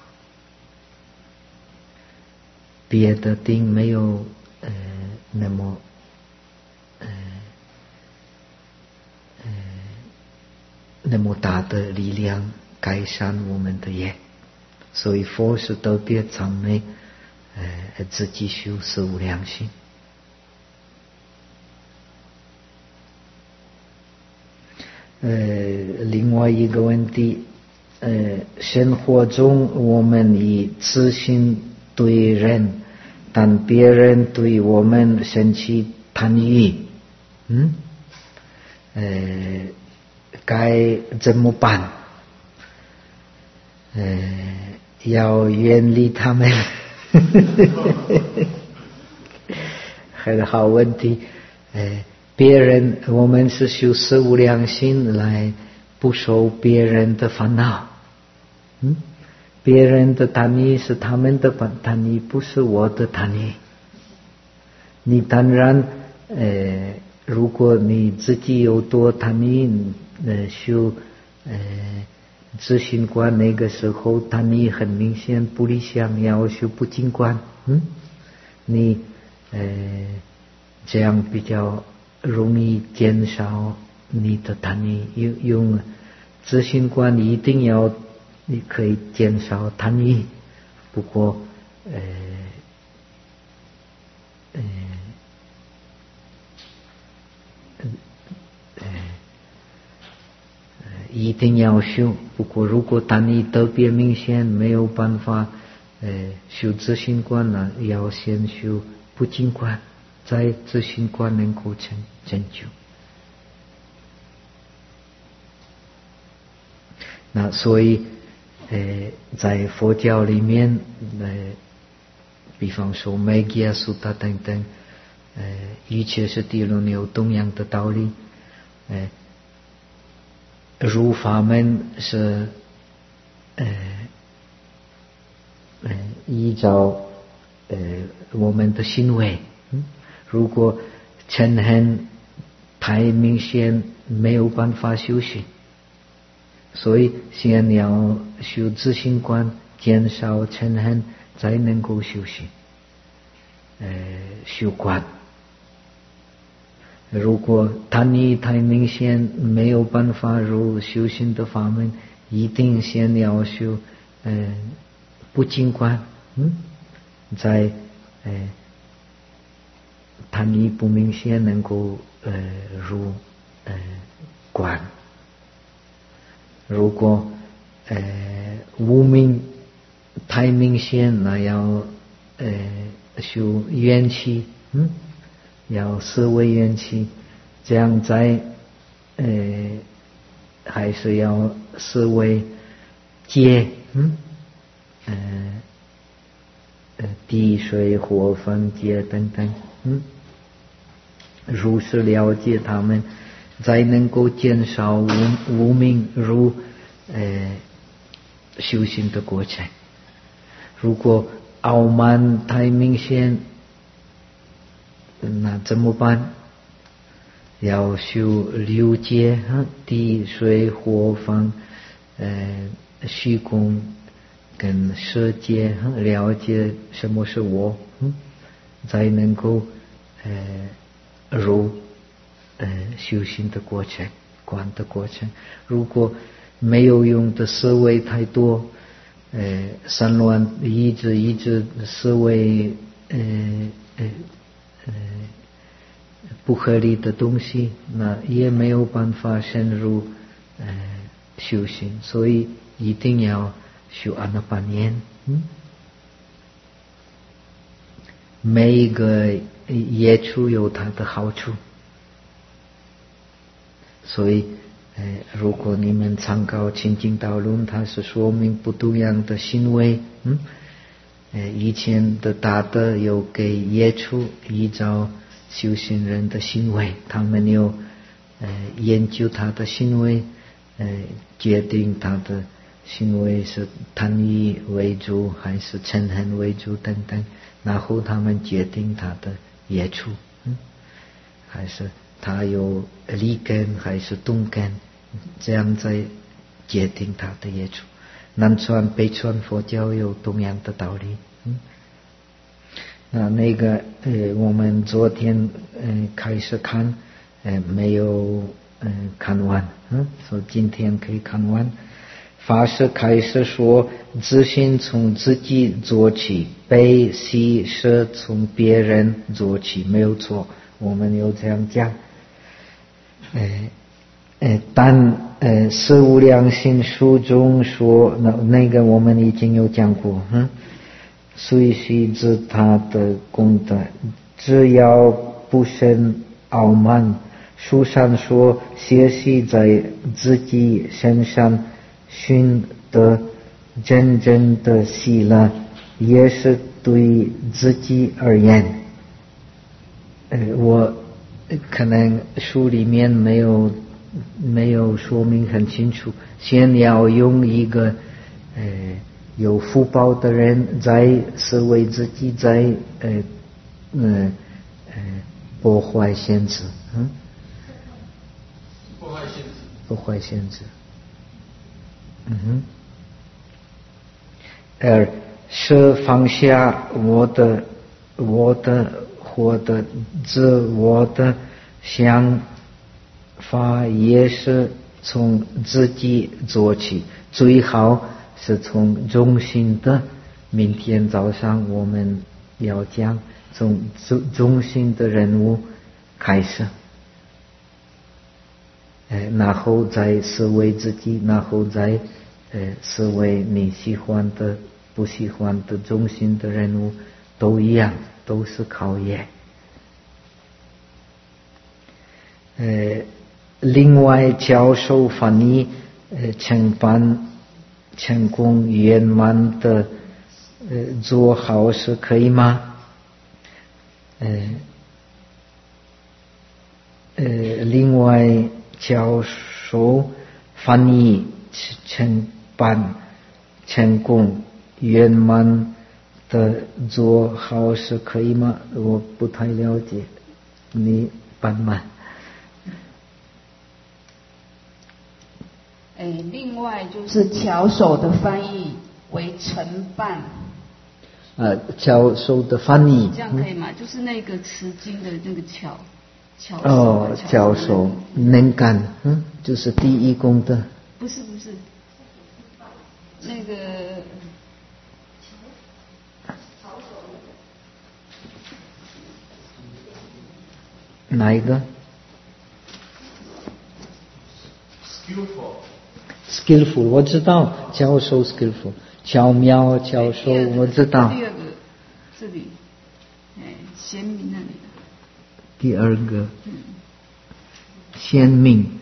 别的定没有那么大的力量改善我们的业，所以佛是特别赞美自己修四无量心。另外一个问题，生活中我们以自信对人，但别人对我们生气贪欲，该怎么办？要远离他们。很好问题。 别人我们是修四无量心来不受别人的烦恼，别人的贪欲是他们的贪欲，不是我的贪欲。你当然如果你自己有多贪欲，修自信观，那个时候贪欲很明显不理想，要修不净观，你这样比较容易减少你的贪欲。用自信观一定要你可以减少贪欲，不过一定要修。不过如果贪欲特别明显，没有办法修自信观呢，要先修不净观，在自信观能够成就。那所以在佛教里面比方说梅吉亚苏塔等等一切是谛论有同样的道理。入法门是依照我们的行为，如果嗔恨太明显，没有办法修行，所以先要修自信观，减少嗔恨，才能够修行修观。如果贪欲太明显，没有办法入修行的法门，一定先要修不净观，在贪欲不明显能够入观。如果无明太明显，那要修缘起，要思维缘起，这样在还是要思维界，地水火风界等等，如是了解他们，才能够减少无明入修行的过程。如果傲慢太明显，那怎么办？要修六界，地水火风虚空跟色界，了解什么是我，才能够入修行的过程，观的过程。如果没有用的思维太多，散乱一直思维不合理的东西，那也没有办法深入修行。所以一定要修阿那般念，每一个业处有它的好处。所以如果你们参考清净道论，它是说明不同样的行为，以前的大德有给业处依照修行人的行为，他们有研究他的行为，决定他的行为是贪欲为主还是嗔恨为主等等，然后他们决定他的业处，还是他有利根还是动根，这样在决定他的业处。南传北传佛教有同样的道理。那个我们昨天开始看，没有看完，所以今天可以看完。法师开始说，自信从自己做起，悲喜舍从别人做起，没有错，我们有这样讲。但四无量心书中说，那个我们已经有讲过，随喜知他的功德，只要不生傲慢。书上说，学习在自己身上寻得真正的喜乐，也是对自己而言。我可能书里面没有说明很清楚，先要用一个有福报的人在思维自己在破坏限制，破坏限制，而是放下我的或者自我的想法，也是从自己做起，最好是从中心的。明天早上我们要讲从中心的人物开始，然后再思维自己，然后再思维你喜欢的不喜欢的中心的人物，都一样，都是考验。另外教授翻译成功圆满的做好事可以吗？另外教授翻译成功圆满的做好事可以吗？我不太了解，你帮忙。 另外就是巧手的翻译为承办。 巧手的翻译， 这样可以吗？就是那个持经的那个巧手。 哦，巧手能干，就是第一功的。 不是，那个哪一个 ？skillful， 我知道，巧手 skillful， 巧妙巧手，我知道。 第二个，这里，贤明那里。 第二个，贤明，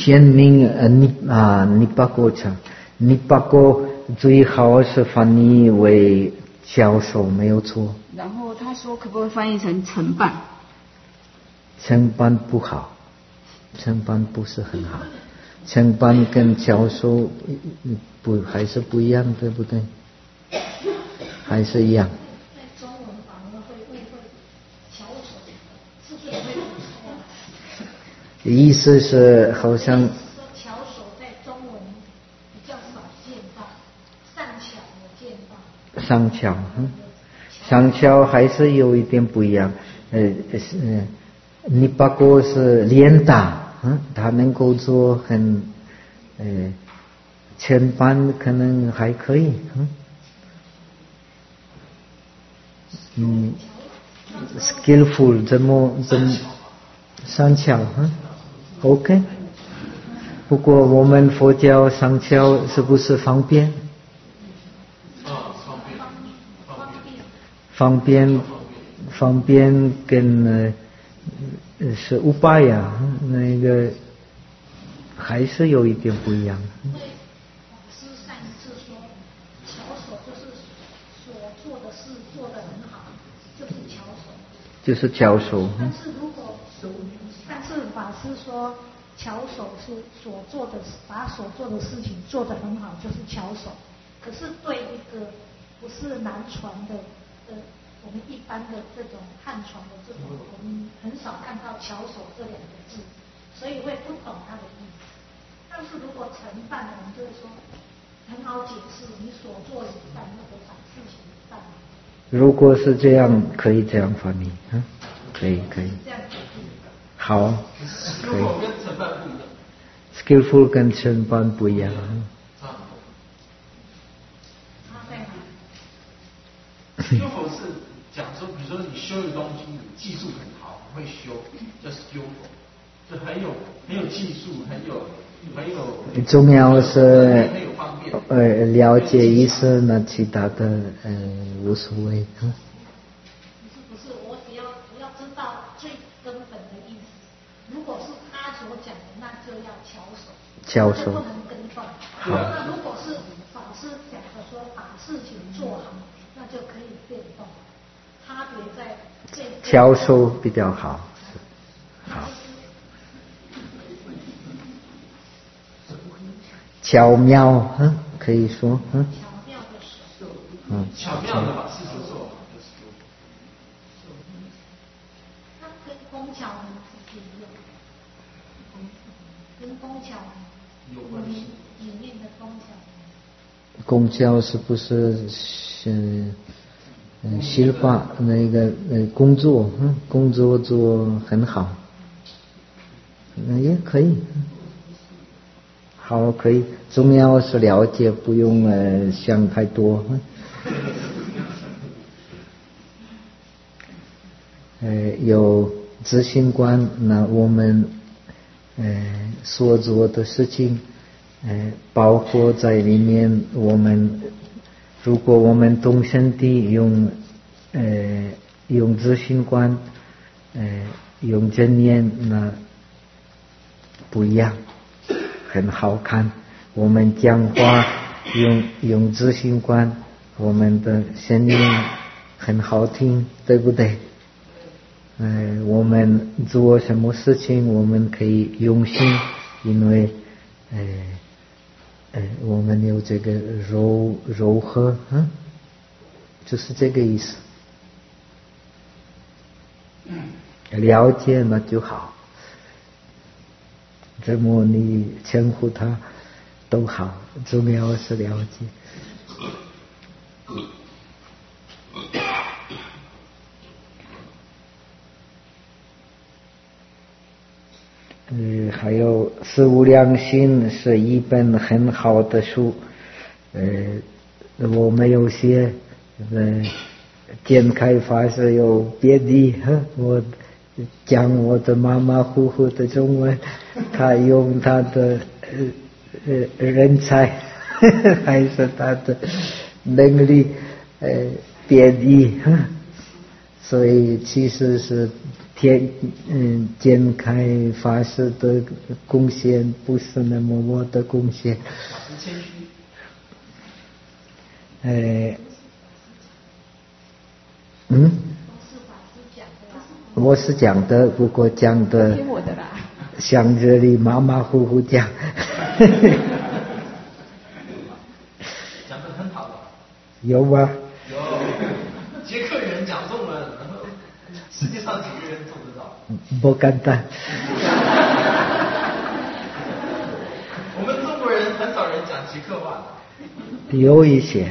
你把过讲，你把过最好是翻译为巧手，没有错。 然后他说可不可以翻译成承办？ 承办不好，承办不是很好，承办跟巧手还是不一样，对不对？还是一样。 在中文反而会误会巧手，是不是会误会？ 意思是好像说巧手在中文比较少见到，上巧有见到。 上巧还是有一点不一样。你把过是练打，他能够做很前半可能还可以，skillful 怎么上巧，OK。不过我们佛教上巧是不是方便？方便跟是乌巴呀，那个还是有一点不一样。 师上次说，巧手就是所做的事做得很好，就是巧手。 就是巧手。 但是法师说，巧手是把所做的事情做得很好，就是巧手。可是对一个不是南传的我们一般的这种汉传的这种，我们很少看到巧手这两个字，所以会不懂它的意思。但是如果承办，我们就是说很好解释，你所做一半，或者把事情一半。 如果是这样，可以这样翻译，可以。 这样子。 好，可以。 skillful 跟承办不一样。 skillful 是讲说，比如说你修的东西，你技术很好，会修，叫 skillful， 就很有技术，很有。重要是了解意思，那其他的无所谓。 不是，我只要知道最根本的意思。如果是他所讲的，那就要巧手，不能跟断。那如果是法师讲的说把事情做好，那就可以变动。差别在这巧手比较好。好。 巧妙，可以说， 巧妙的手， 巧妙的把事情做好，就是修佛。 它跟工巧能是一样，跟工巧有关系。 里面的工巧。 工巧是不是ศิลปะ那个工作，工作做很好，也可以，好可以，重要是了解，不用想太多。有自信观，那我们所做的事情包括在里面。我们如果我们动身地用自信观用正念，那不一样，很好看。我们讲话用自信观，我们的声音很好听，对不对？我们做什么事情我们可以用心，因为我们有这个柔和，就是这个意思。了解那就好，怎么你称呼他都好，重要是了解。还有《四无量心》是一本很好的书，我没有写，健开法师有别的，我讲我的马马虎虎的中文，他用他的人才还是他的能力别的，所以其实是健开法师的贡献，不是那么我的贡献。我是讲的，不过讲的听我的啦， 像这里马马虎虎讲。 讲得很好。 有吗？ 有，捷克人讲中文，世界上几个人做得到？ 不简单。 我们中国人很少人讲捷克话。 有一些，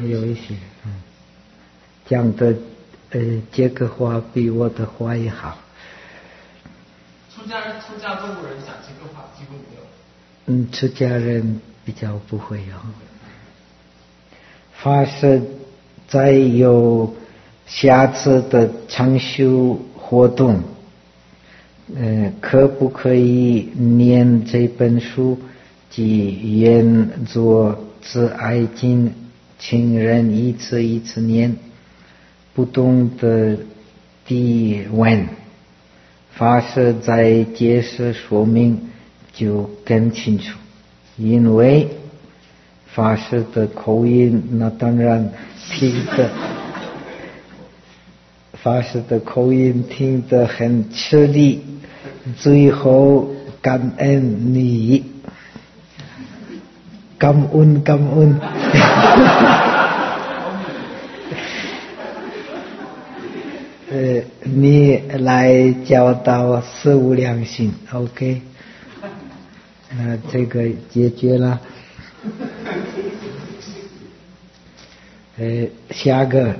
讲的捷克话比我的话也好。 出家中国人讲捷克话几乎没有。 出家人比较不会有。法师在有下次的长修活动，可不可以念这本书，即愿做自爱经，请人一次一次念，不懂的地问，法师在解释说明就更清楚。因为法师的口音，那当然听得法师的口音听得很吃力，最后感恩你，感恩你来教导四无量心 ，OK， 那这个解决了。下个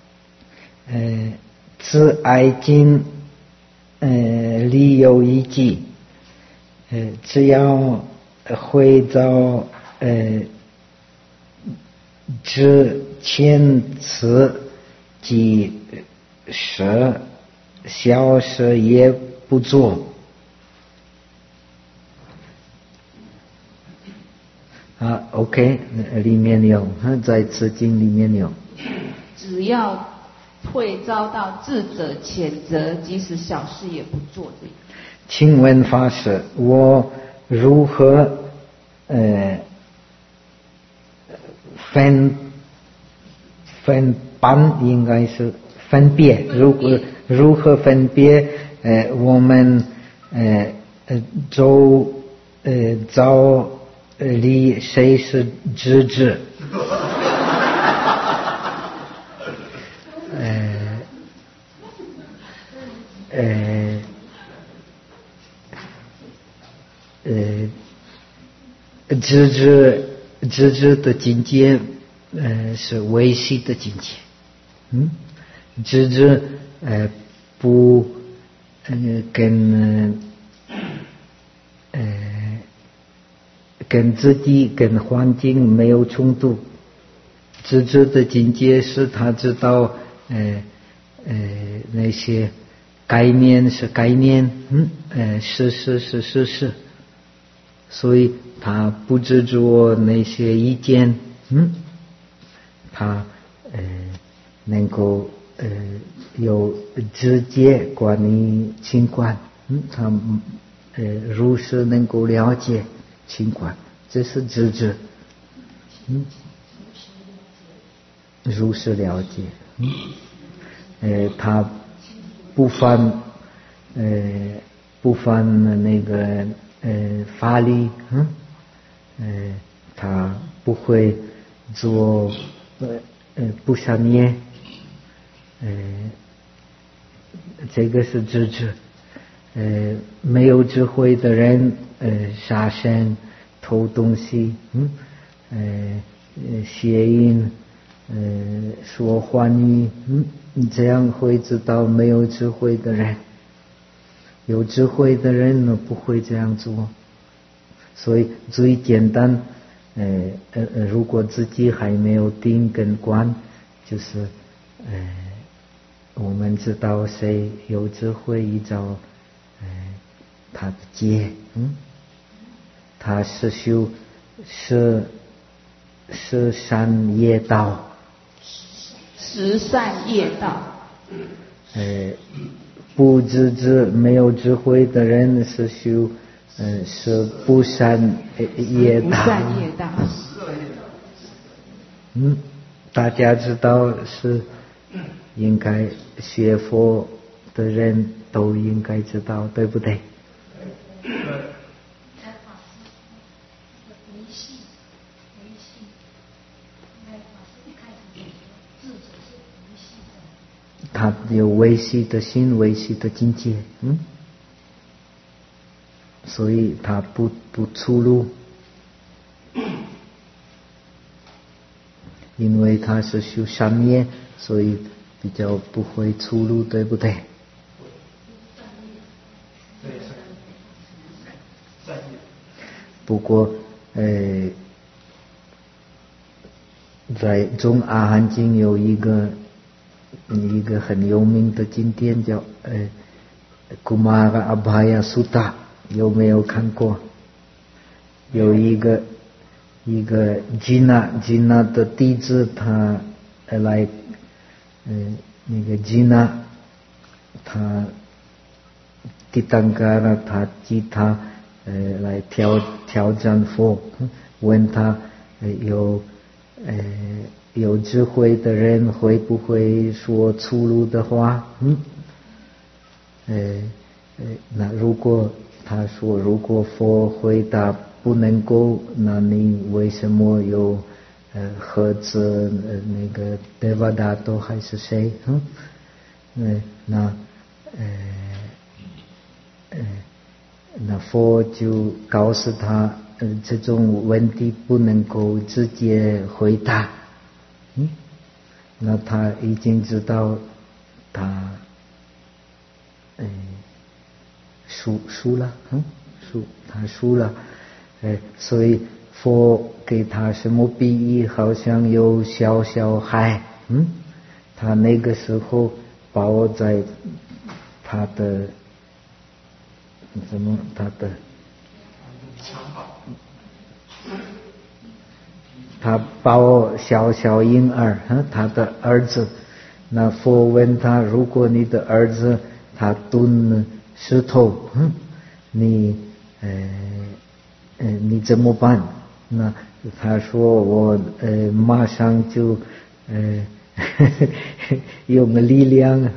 自爱经里有一句，只要会到之前词即舍小事也不做。OK， 里面有，在此经里面有。 只要会遭到智者谴责，即使小事也不做这个。 请问法师，我如何分班，应该是分别，如何分别我们你谁是直知？直知的境界，是维系的境界。直知不跟自己跟环境没有冲突。直知的境界是他知道那些概念是概念，事实是事实，所以他不执着那些意见，他能够有直接关于情况，他如是能够了解情况，这是直知，如是了解，他不犯那个法律，他不会做不善业，这个是直知。没有智慧的人，杀生、偷东西，邪淫，说幻语，这样会知道没有智慧的人。有智慧的人呢，不会这样做。所以最简单，如果自己还没有定跟观，就是我们知道谁有智慧，依照他的戒，他是修十善业道， 十善业道。 不知没有智慧的人是修是不善业道。 不善业道。 大家知道是应该学佛的人都应该知道，对不对？他有维系的心，维系的境界，所以他不出入，因为他是修善业，所以比较不会出入，对不对？不过在中阿含经有一个很有名的经典叫Kumara Abhaya Sutta， 有没有看过？有一个Jina 的弟子，他来那个 Jina 他Titangara 他吉他来挑战佛，问他有智慧的人会不会说粗鲁的话？那如果他说如果佛回答不能够，那你为什么有盒子那个 Devadatta 还是谁？那佛就告诉他，这种问题不能够直接回答。那他已经知道他输了，他输了，所以佛给他什么比喻？好像有小孩，他那个时候抱在他的他抱小婴儿，他的儿子。那佛问他，如果你的儿子他蹲石头，你怎么办？那他说我马上就用力量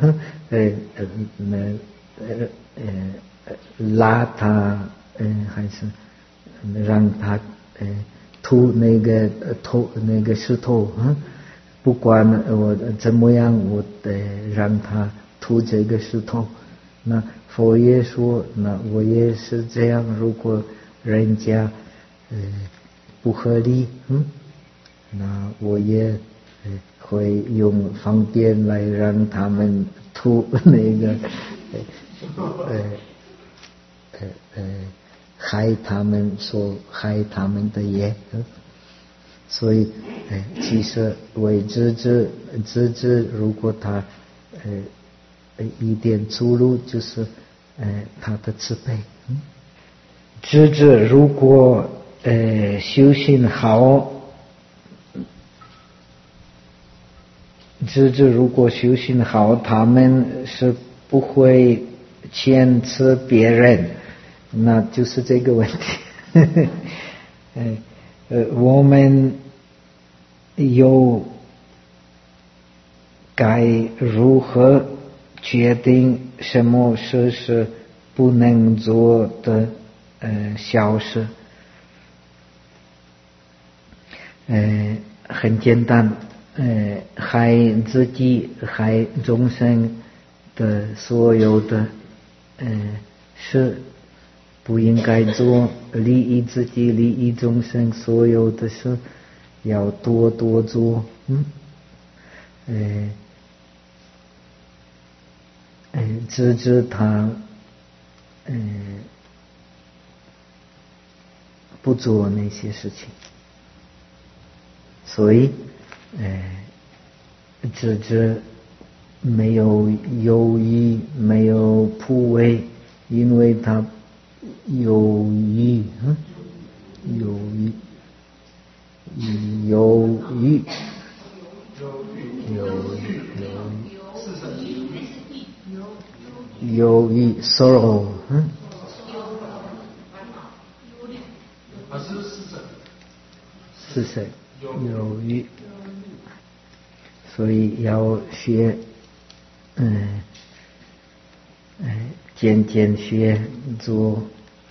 拉他，还是让他吐那个那个石头啊，不管我怎么样，我得让他吐这个石头。那佛爷说，那我也是这样，如果人家不合理，那我也会用方便来让他们吐那个害他们的业。所以其实为知之，如果他一点出路，就是他的慈悲。知之如果修行好，他们是不会牵扯别人，那就是这个问题。我们又该如何决定什么事是不能做的小事？很简单，害自己害众生的所有的事不应该做，利益自己利益众生所有的事要多多做。知他不做那些事情，所以知没有犹豫，没有扑为，因为他犹豫，sorrow， 是谁？犹豫，所以要学，渐渐学做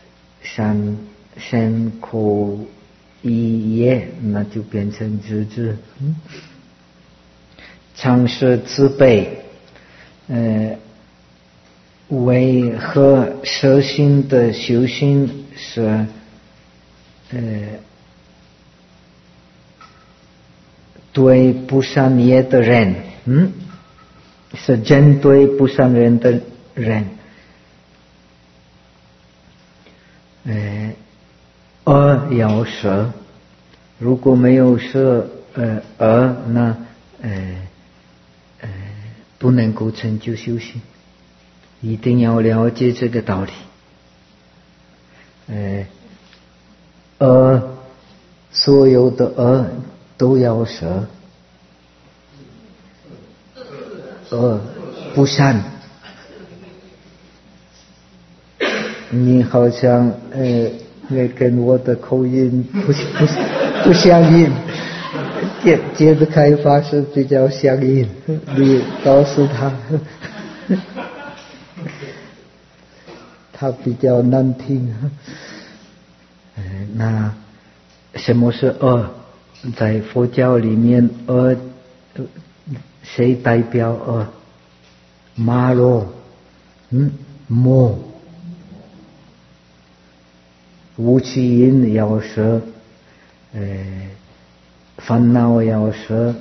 善口意业，那就变成知。常是慈悲，为何舍心的修行是对不善业的人，是针对不善人的人，恶要舍，如果没有舍恶，那不能够成就修行。一定要了解这个道理。所有的恶都要舍，不善。你好像跟我的口音不相应，觉得开发是比较相应。你告诉他，他比较难听。那什么是恶？在佛教里面，恶谁代表恶？马罗，魔。无起因要舍，烦恼要舍，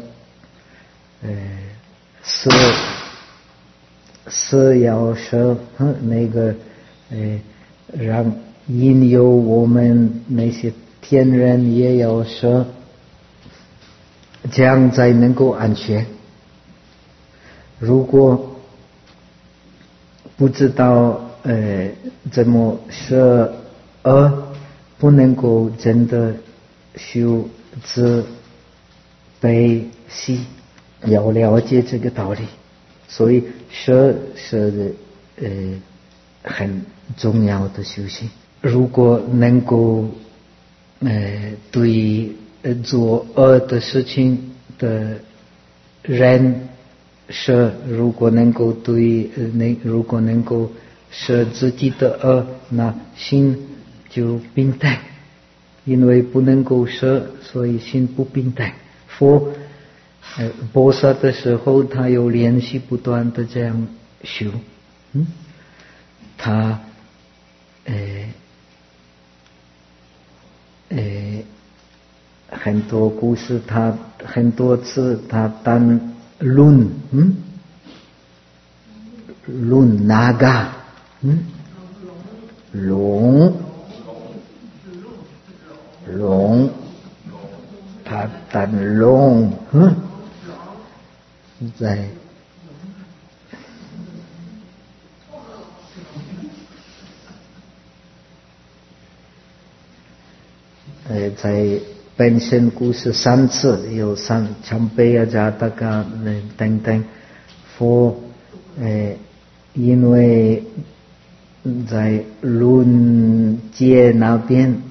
色要舍，那个让引诱我们那些天人也要舍，这样才能够安全。如果不知道怎么舍恶，不能够真的修慈悲喜，要了解这个道理。所以舍是很重要的修行。如果能够对做恶的事情的人舍，如果能够舍自己的恶，那心就平淡。 因为不能够舍，所以心不平等。佛菩萨的时候，他有练习不断的这样修，他很多故事，他很多次他当论那个龙，他当龙在在本身故事3次，有参贝呀、加达嘎等等，佛因为在龙街那边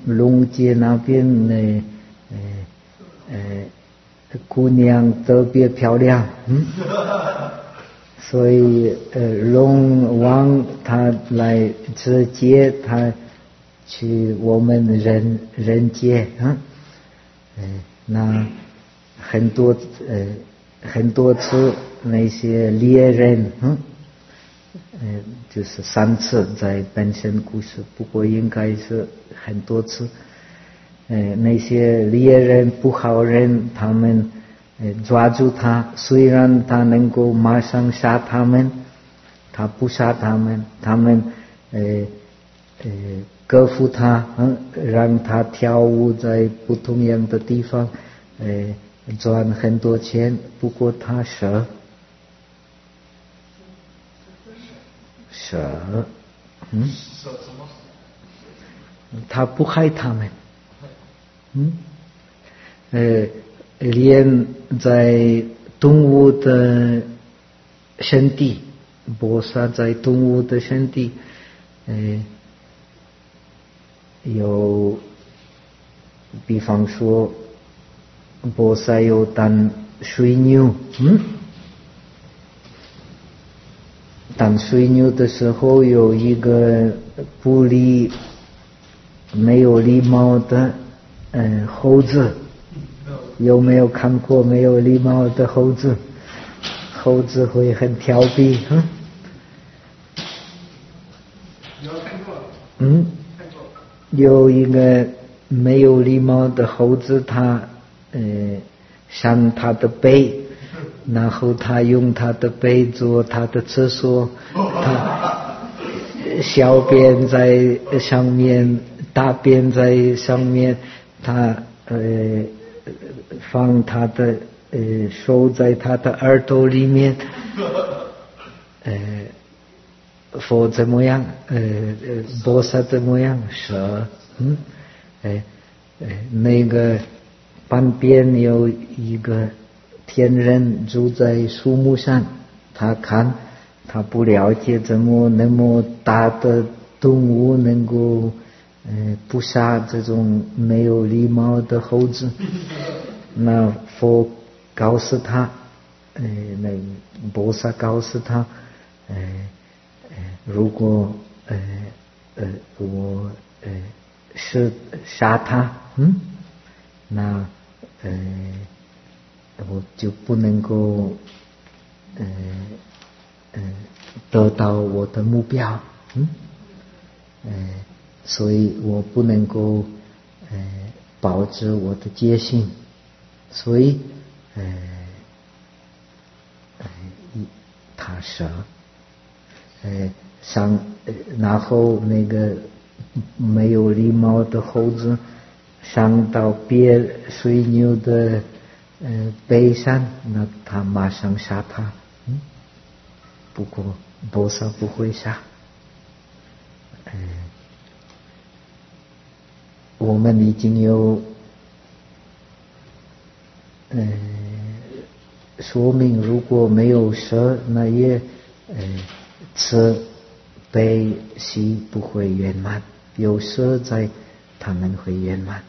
姑娘特别漂亮，所以龙王他来直接他去我们人界那很多次那些猎人就是3次在本身故事，不过应该是很多次。那些猎人不好人，他们抓住他，虽然他能够马上杀他们，他不杀他们，他们克服他，让他跳舞在不同样的地方，赚很多钱。不过他舍，他不害他们。连在动物的身体，菩萨在动物的身体，有，比方说，菩萨有当水牛，当水牛的时候，有一个没有礼貌的猴子，有没有看过没有礼貌的猴子？猴子会很调皮， 有看过？看过。 有一个没有礼貌的猴子，他上他的背，然后他用他的背做他的厕所，他小便在上面，大便在上面，他放他的手在他的耳朵里面，佛怎么样？菩萨怎么样？舍，那个旁边有一个天人住在树木上，他看，他不了解怎么那么大的动物能够不杀这种没有礼貌的猴子。那佛告诉他，那菩萨告诉他，如果我是杀他，那我就不能够得到我的目标，所以我不能够保持我的戒心，所以他舍，然后那个没有礼貌的猴子上到别水牛的背上，那他马上杀他，不过菩萨不会杀。我们已经有说明，如果没有舍，那也慈悲喜不会圆满，有舍在他们会圆满。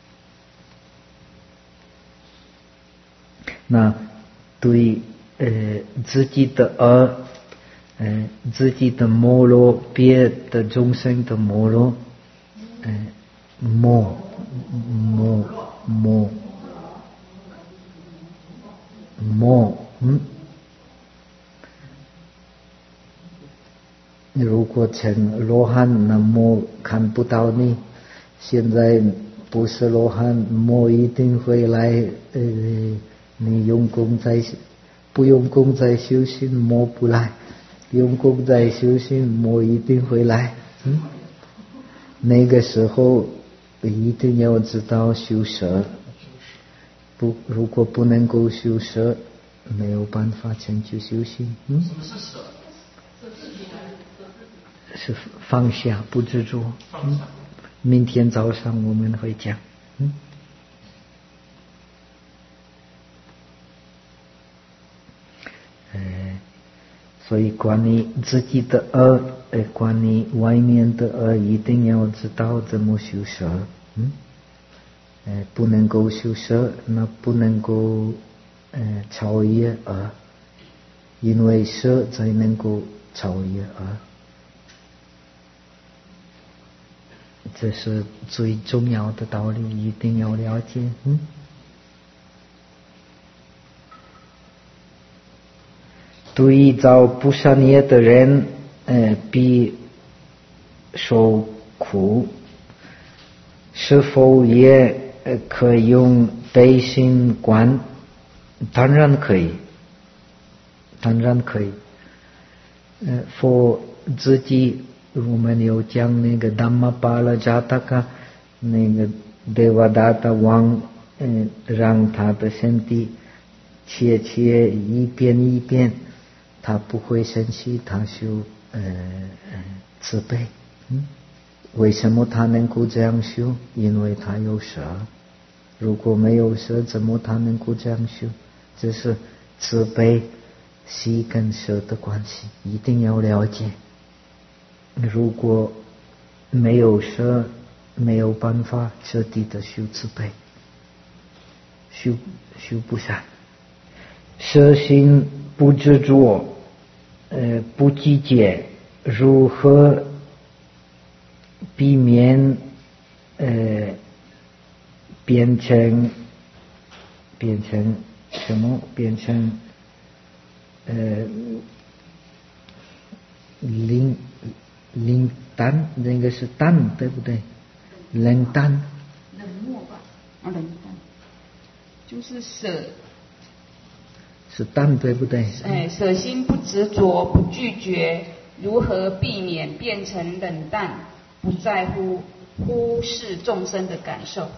那对自己的恶，自己的没落，别的众生的没落， 如果成罗汉，那魔看不到你。现在不是罗汉，魔一定会来。你用功在，不用功在修行，魔不来；用功在修行，魔一定会来。那个时候一定要知道修舍。如果不能够修舍，没有办法成就修行。 什么是舍？ 是放下，不执着。明天早上我们会讲。所以管你自己的恶，管你外面的恶，一定要知道怎么修舍。不能够修舍，那不能够超越恶，因为舍才能够超越恶。这是最重要的道理，一定要了解。对造不善业的人，必受苦。是否也可以用悲心观？当然可以，当然可以。佛自己。我们有讲那个Dhammapala Jataka，那个Devadatta王，让他的身体切一遍一遍，他不会生气，他修慈悲。为什么他能够这样修？因为他有舍。如果没有舍，怎么他能够这样修？这是慈悲喜跟舍的关系，一定要了解。如果没有舍，没有办法彻底的修慈悲，修不善。舍心不执着，不计较，如何避免变成什么？变成冷淡，那个是淡，对不对？冷淡， 冷漠吧，冷淡，就是舍， 是淡，对不对？ 舍心不执着，不拒绝，如何避免变成冷淡，不在乎，忽视众生的感受？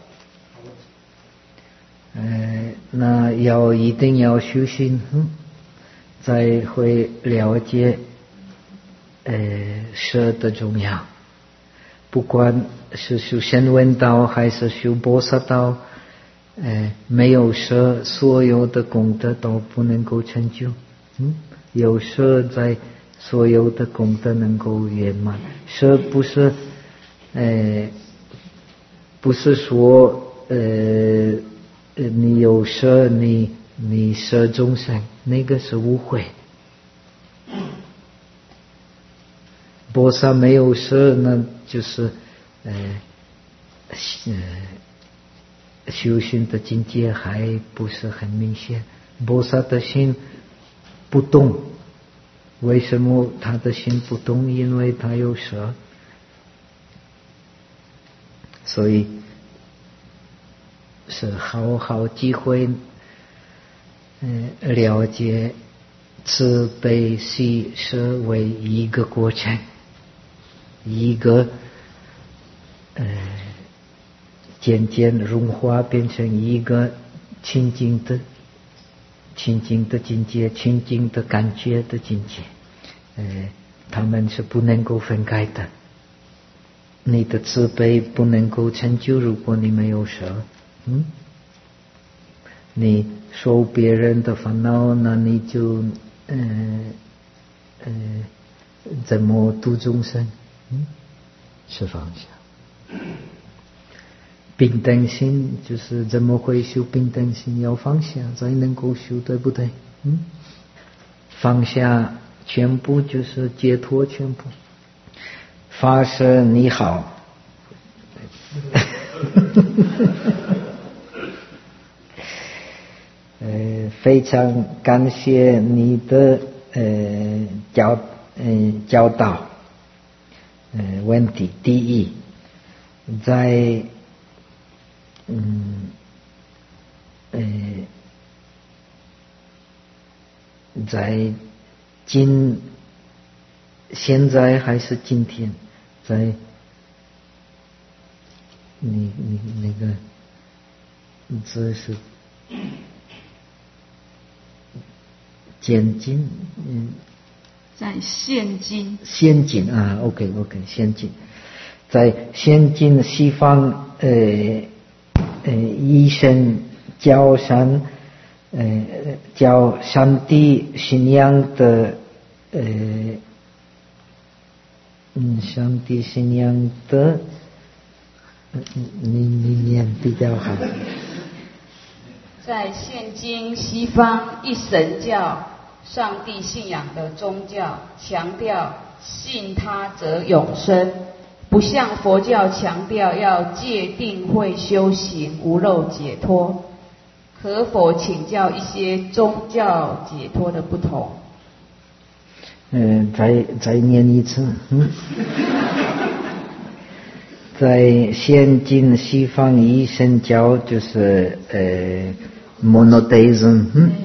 那一定要修行，才会了解。舍的重要，不管是修声闻道还是修菩萨道，没有舍，所有的功德都不能够成就。有舍，在所有的功德能够圆满。舍不是说你有舍，你舍众生，那个是误会。菩萨没有舍，那就是修行的境界还不是很明显。菩萨的心不动，为什么他的心不动？因为他有舍。所以是好机会了解慈悲喜舍为一个过程，一个渐渐融化，变成一个清净的境界，清净的感觉的境界。他们是不能够分开的。你的慈悲不能够成就，如果你没有舍。你受别人的烦恼，那你就怎么度众生？是放下。平等心就是怎么会修平等心？要放下才能够修，对不对？放下全部就是解脱全部。发誓你好。 非常感谢你的教导。问题第一，在现在还是今天，在你那个这是现今， 在现今啊 ，OK， 现今，在现今西方医生教上帝信仰的上帝信仰的，你念比较好。 在现今西方一神教上帝信仰的宗教，强调信他则永生，不像佛教强调要戒定慧修行无漏解脱。可否请教一些宗教解脱的不同？ 再念一次。在现今西方一神教就是monotheism，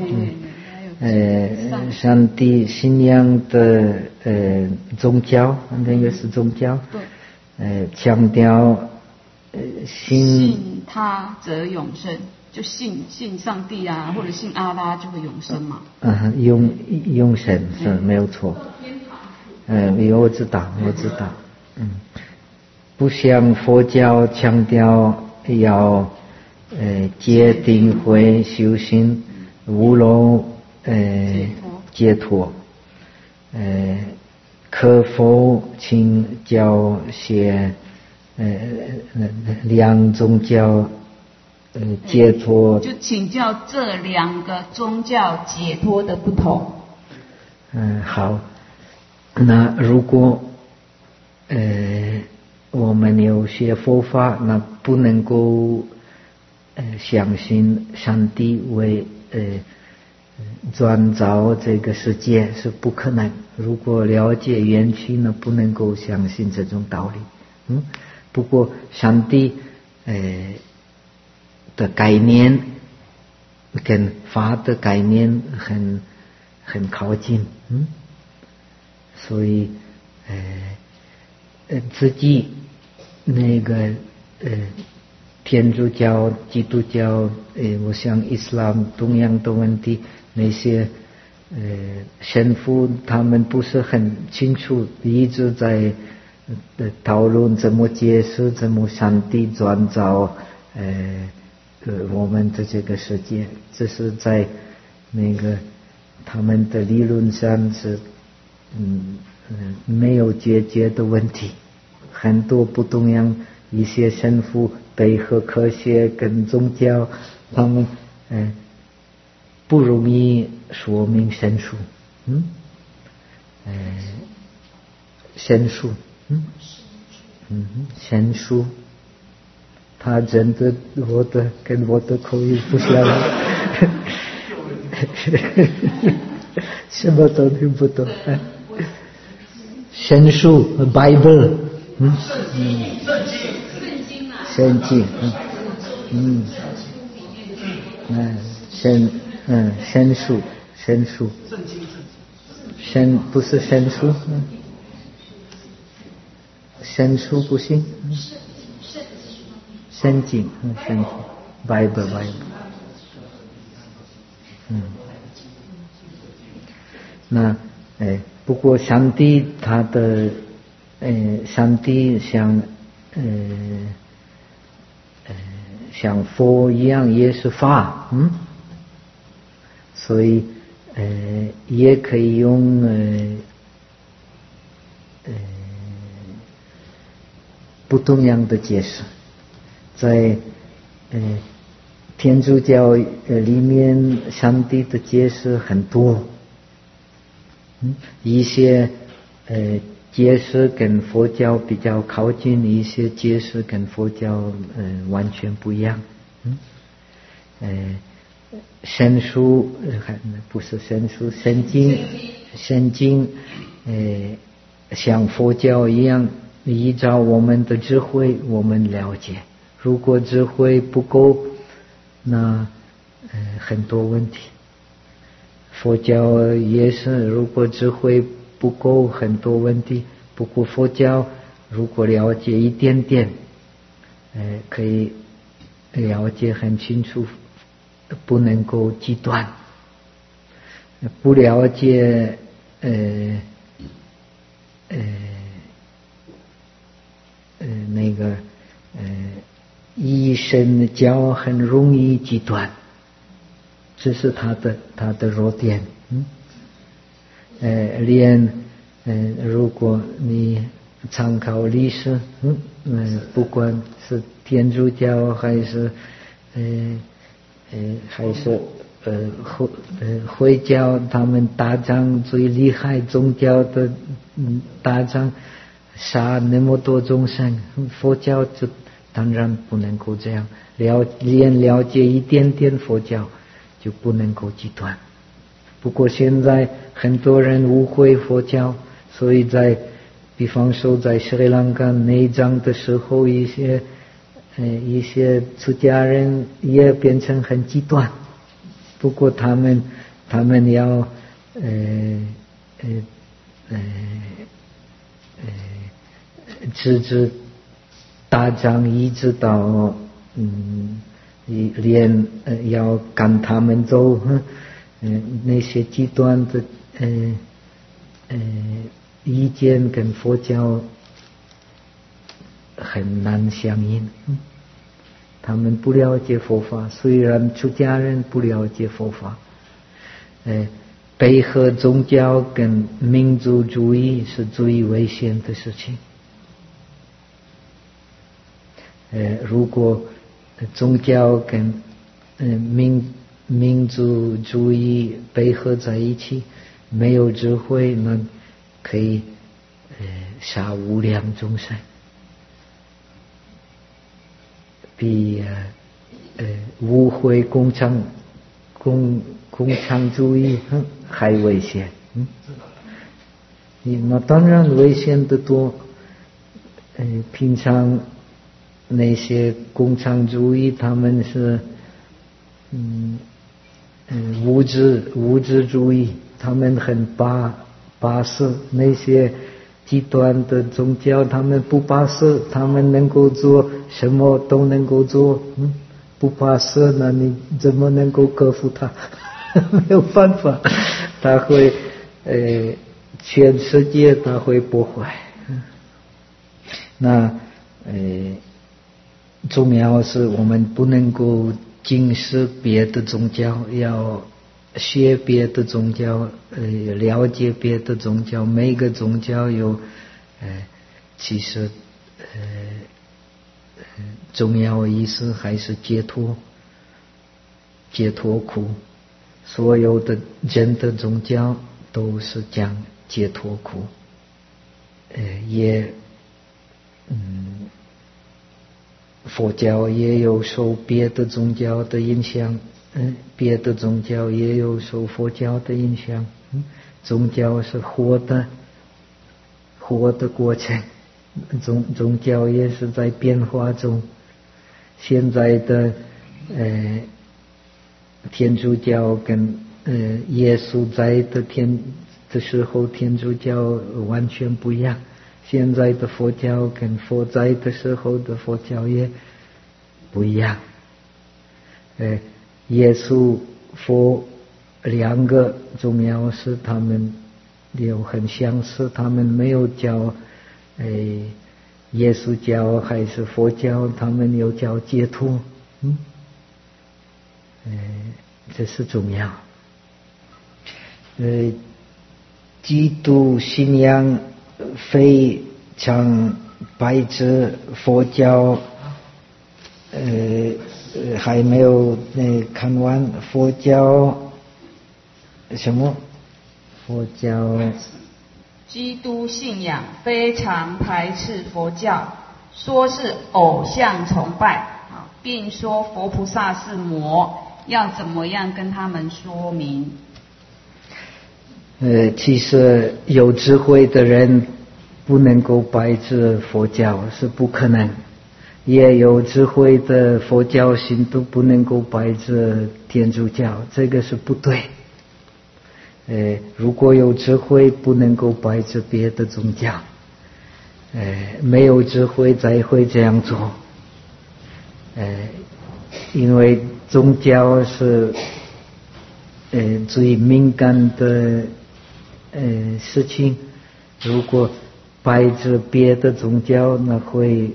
上帝信仰的宗教，那个是宗教，强调信他则永生，就信上帝啊，或者信阿拉就会永生嘛。 永生是没有错。我知道。不像佛教强调要戒定慧修行无漏解脱。可否请教些两宗教解脱？ 就请教这两个宗教解脱的不同。 好。那如果我们有些佛法，那不能够相信上帝为创造这个世界是不可能。如果了解缘起呢，不能够相信这种道理。不过上帝的概念跟法的概念很靠近。所以自己那个天主教、基督教，我想伊斯兰同样的问题，那些神父他们不是很清楚，一直在讨论怎么解释，怎么上帝创造我们的这个世界，这是在那个他们的理论上是没有解决的问题。很多不同样一些神父配合科学跟宗教，他们不容易说明神术。神术，神术，他真的跟我的口语不像，什么都听不懂。神术 Bible， 圣经，神术，神不是神术，神术不行，圣经，Bible，那不过上帝他的上帝像佛一样也是法，所以也可以用不同样的解释。在天主教里面，上帝的解释很多。一些解释跟佛教比较靠近，一些解释跟佛教完全不一样。神书不是神书，圣经像佛教一样，依照我们的智慧我们了解，如果智慧不够，那很多问题。佛教也是，如果智慧不够，很多问题。不过佛教如果了解一点点，可以了解很清楚，不能够极端。不了解那个一神教很容易极端，这是他的弱点。如果你参考历史，不管是天主教还是回教，他们打仗最厉害，宗教的打仗杀那么多众生，佛教就当然不能够这样，连了解一点点佛教就不能够极端。不过现在很多人误会佛教，所以比方说在斯里兰卡内战的时候，一些出家人也变成很极端。不过他们要制止打仗，一直到连要赶他们走。那些极端的意见跟佛教很难相应。他们不了解佛法，虽然出家人不了解佛法。配合宗教跟民族主义是最危险的事情。如果宗教跟民族主义配合在一起，没有智慧，那可以杀无量众生，比误会共产主义还危险。那当然危险得多。平常那些共产主义他们是物质主义，他们很巴适。那些极端的宗教他们不巴适，他们能够做什么都能够做。不巴适，那你怎么能够克服它？没有办法，他会全世界他会破坏。那重要是我们不能够轻视别的宗教，要学别的宗教，了解别的宗教。每个宗教有其实重要意思还是解脱苦。所有的真的宗教都是讲解脱苦。佛教也有受别的宗教的影响，别的宗教也有受佛教的影响。宗教是活的过程，宗教也是在变化中。现在的天主教跟耶稣在的时候，天主教完全不一样。现在的佛教跟佛在的时候的佛教也不一样。耶稣佛两个重要是他们有很相似，他们没有教耶稣教还是佛教，他们有教解脱。这是重要。基督信仰非常白纸，佛教还没有看完。佛教什么？佛教基督信仰非常排斥佛教，说是偶像崇拜，并说佛菩萨是魔，要怎么样跟他们说明？ 其实有智慧的人不能够拜这佛教是不可能，也有智慧的佛教信徒不能够拜这天主教，这个是不对。如果有智慧不能够拜这别的宗教，没有智慧才会这样做。因为宗教是最敏感的事情，如果拜着别的宗教，那会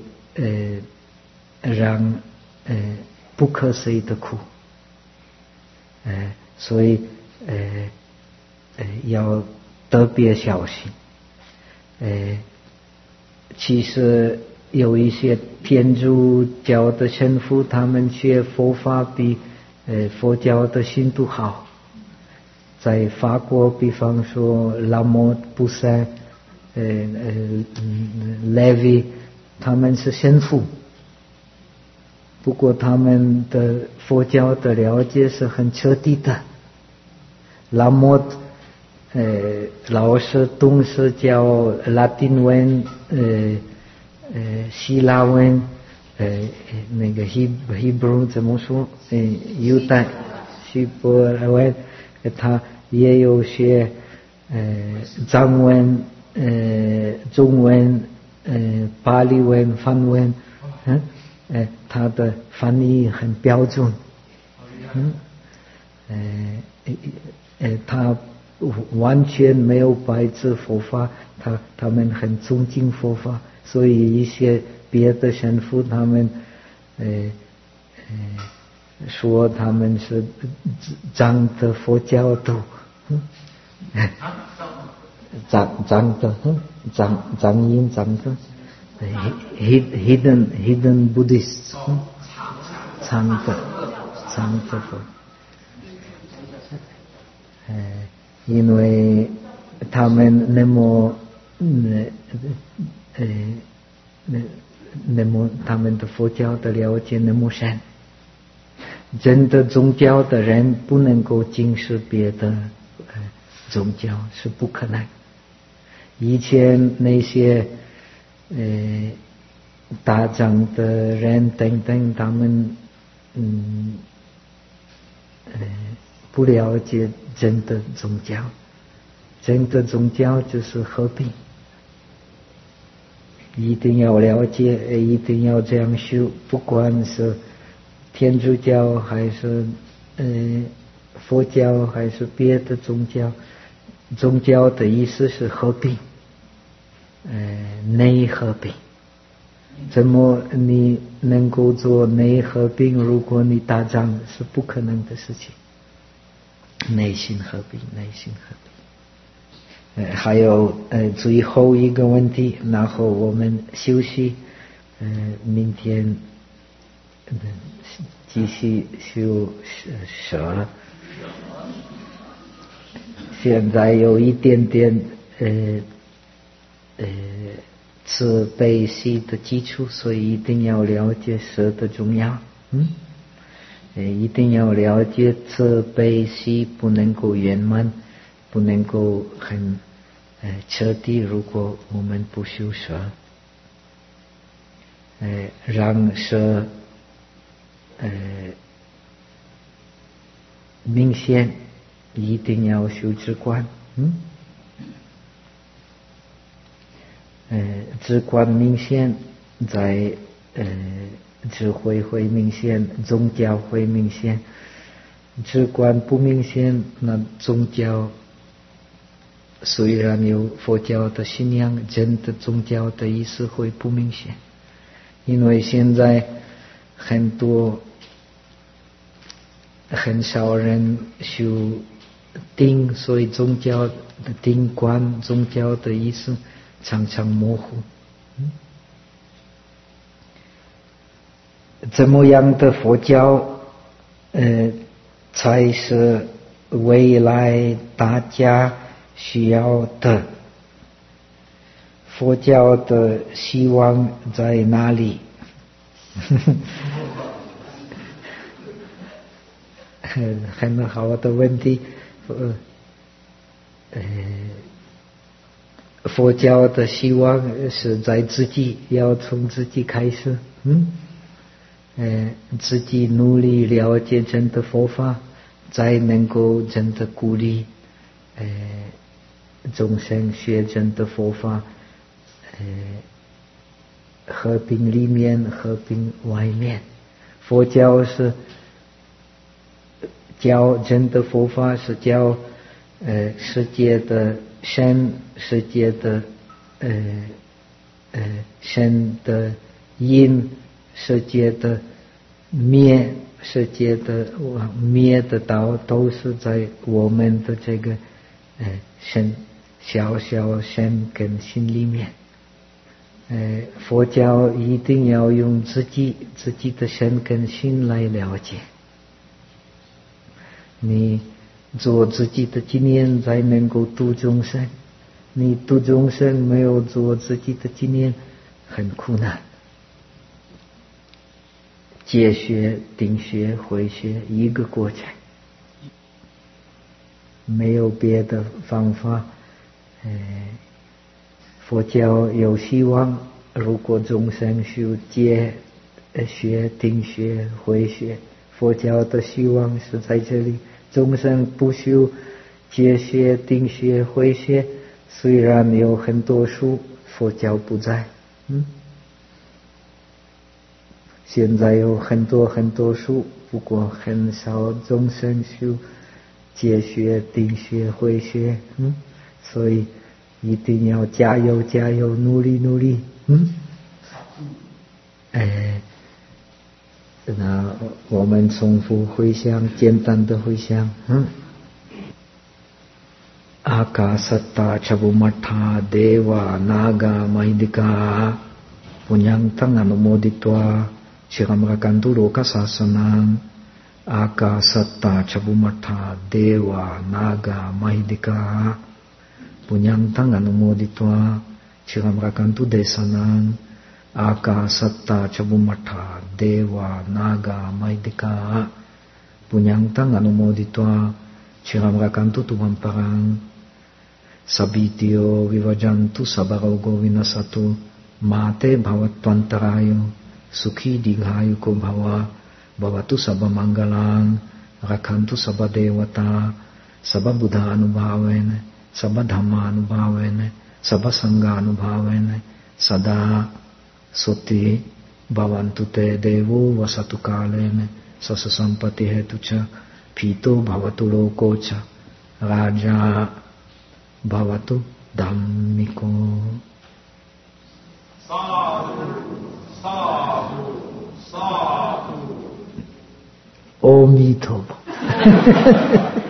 让不可谁的苦，所以要特别小心。其实有一些天主教的神父，他们学佛法比佛教的信徒好。在法国，比方说拉莫布塞、Levi，他们是神父，不过他们的佛教的了解是很彻底的。拉莫老师总是教拉丁文、希腊文，那个 Hebrew 怎么说？犹太希伯来文，他也有学藏文、中文、巴利文、梵文，他的翻译很标准，他完全没有排斥佛法，他们很尊敬佛法，所以一些别的神父他们说他们是藏的佛教徒，藏的hidden Buddhist， 藏的佛。因为他们他们的佛教的了解那么深，真的宗教的人不能够轻视别的宗教，是不可能。以前那些打仗的人等等，他们不了解真的宗教，真的宗教就是和平，一定要了解，一定要这样修，不管是天主教还是佛教还是别的宗教，宗教的意思是和平，内和平。怎么你能够做内和平？如果你打仗是不可能的事情。内心和平，内心和平。还有最后一个问题，然后我们休息，明天继续修舍。现在有一点点慈悲心的基础，所以一定要了解舍的重要。一定要了解慈悲心不能够圆满，不能够很彻底，如果我们不修舍，让舍明显，一定要修止观。止观明显，在智慧会明显，宗教会明显。止观不明显，那宗教虽然有佛教的信仰，真的宗教的意思会不明显。因为现在很少人修定，所以宗教的定观，宗教的意思常常模糊。怎么样的佛教才是未来大家需要的佛教的希望在哪里？很好的问题。佛教的希望是在自己，要从自己开始。自己努力了解真的佛法，才能够真的鼓励众生学真的佛法，和平里面，和平外面。佛教是教真的佛法，是教世界的善，世界的善的因，世界的灭，世界的灭的道，都是在我们的这个小小善根心里面。佛教一定要用自己的善根心来了解。你做自己的经验，才能够度众生。你度众生没有做自己的经验，很困难。戒学、定学、慧学一个过程，没有别的方法。佛教有希望，如果众生修戒学、定学、慧学，佛教的希望是在这里。众生不修戒学、定学、慧学，虽然有很多书，佛教不在。现在有很多书，不过很少众生修戒学、定学、慧学。所以一定要加油，努力。那我们重复回想，简单的回想。阿卡萨达查布玛塔德瓦那嘎玛伊迪卡布娘当阿努摩迪多Chiramrakantu loka sasanang Akasatta Chabumatha Deva Naga Mahidika Punyantang Anumoditva Chiramrakantu desanang Akasatta Chabumatha Deva Naga Mahidika Punyantang Anumoditva Chiramrakantu Tumamparang Sabityo Vivajantu Sabarogo Vinasatu Mate Bhavattvantarayo Sukhi Dighayu ko bhava bhavatu sabba mangalang rakhantu sabba devata sabba buddha anubhavene sabba dhamma anubhavene sabba sangha anubhavene sada soti bhavantu te devo vasatu kalene sasa sampati hetu cha pito bhavatu loko cha raja bhavatu dhammiko. Om Mito.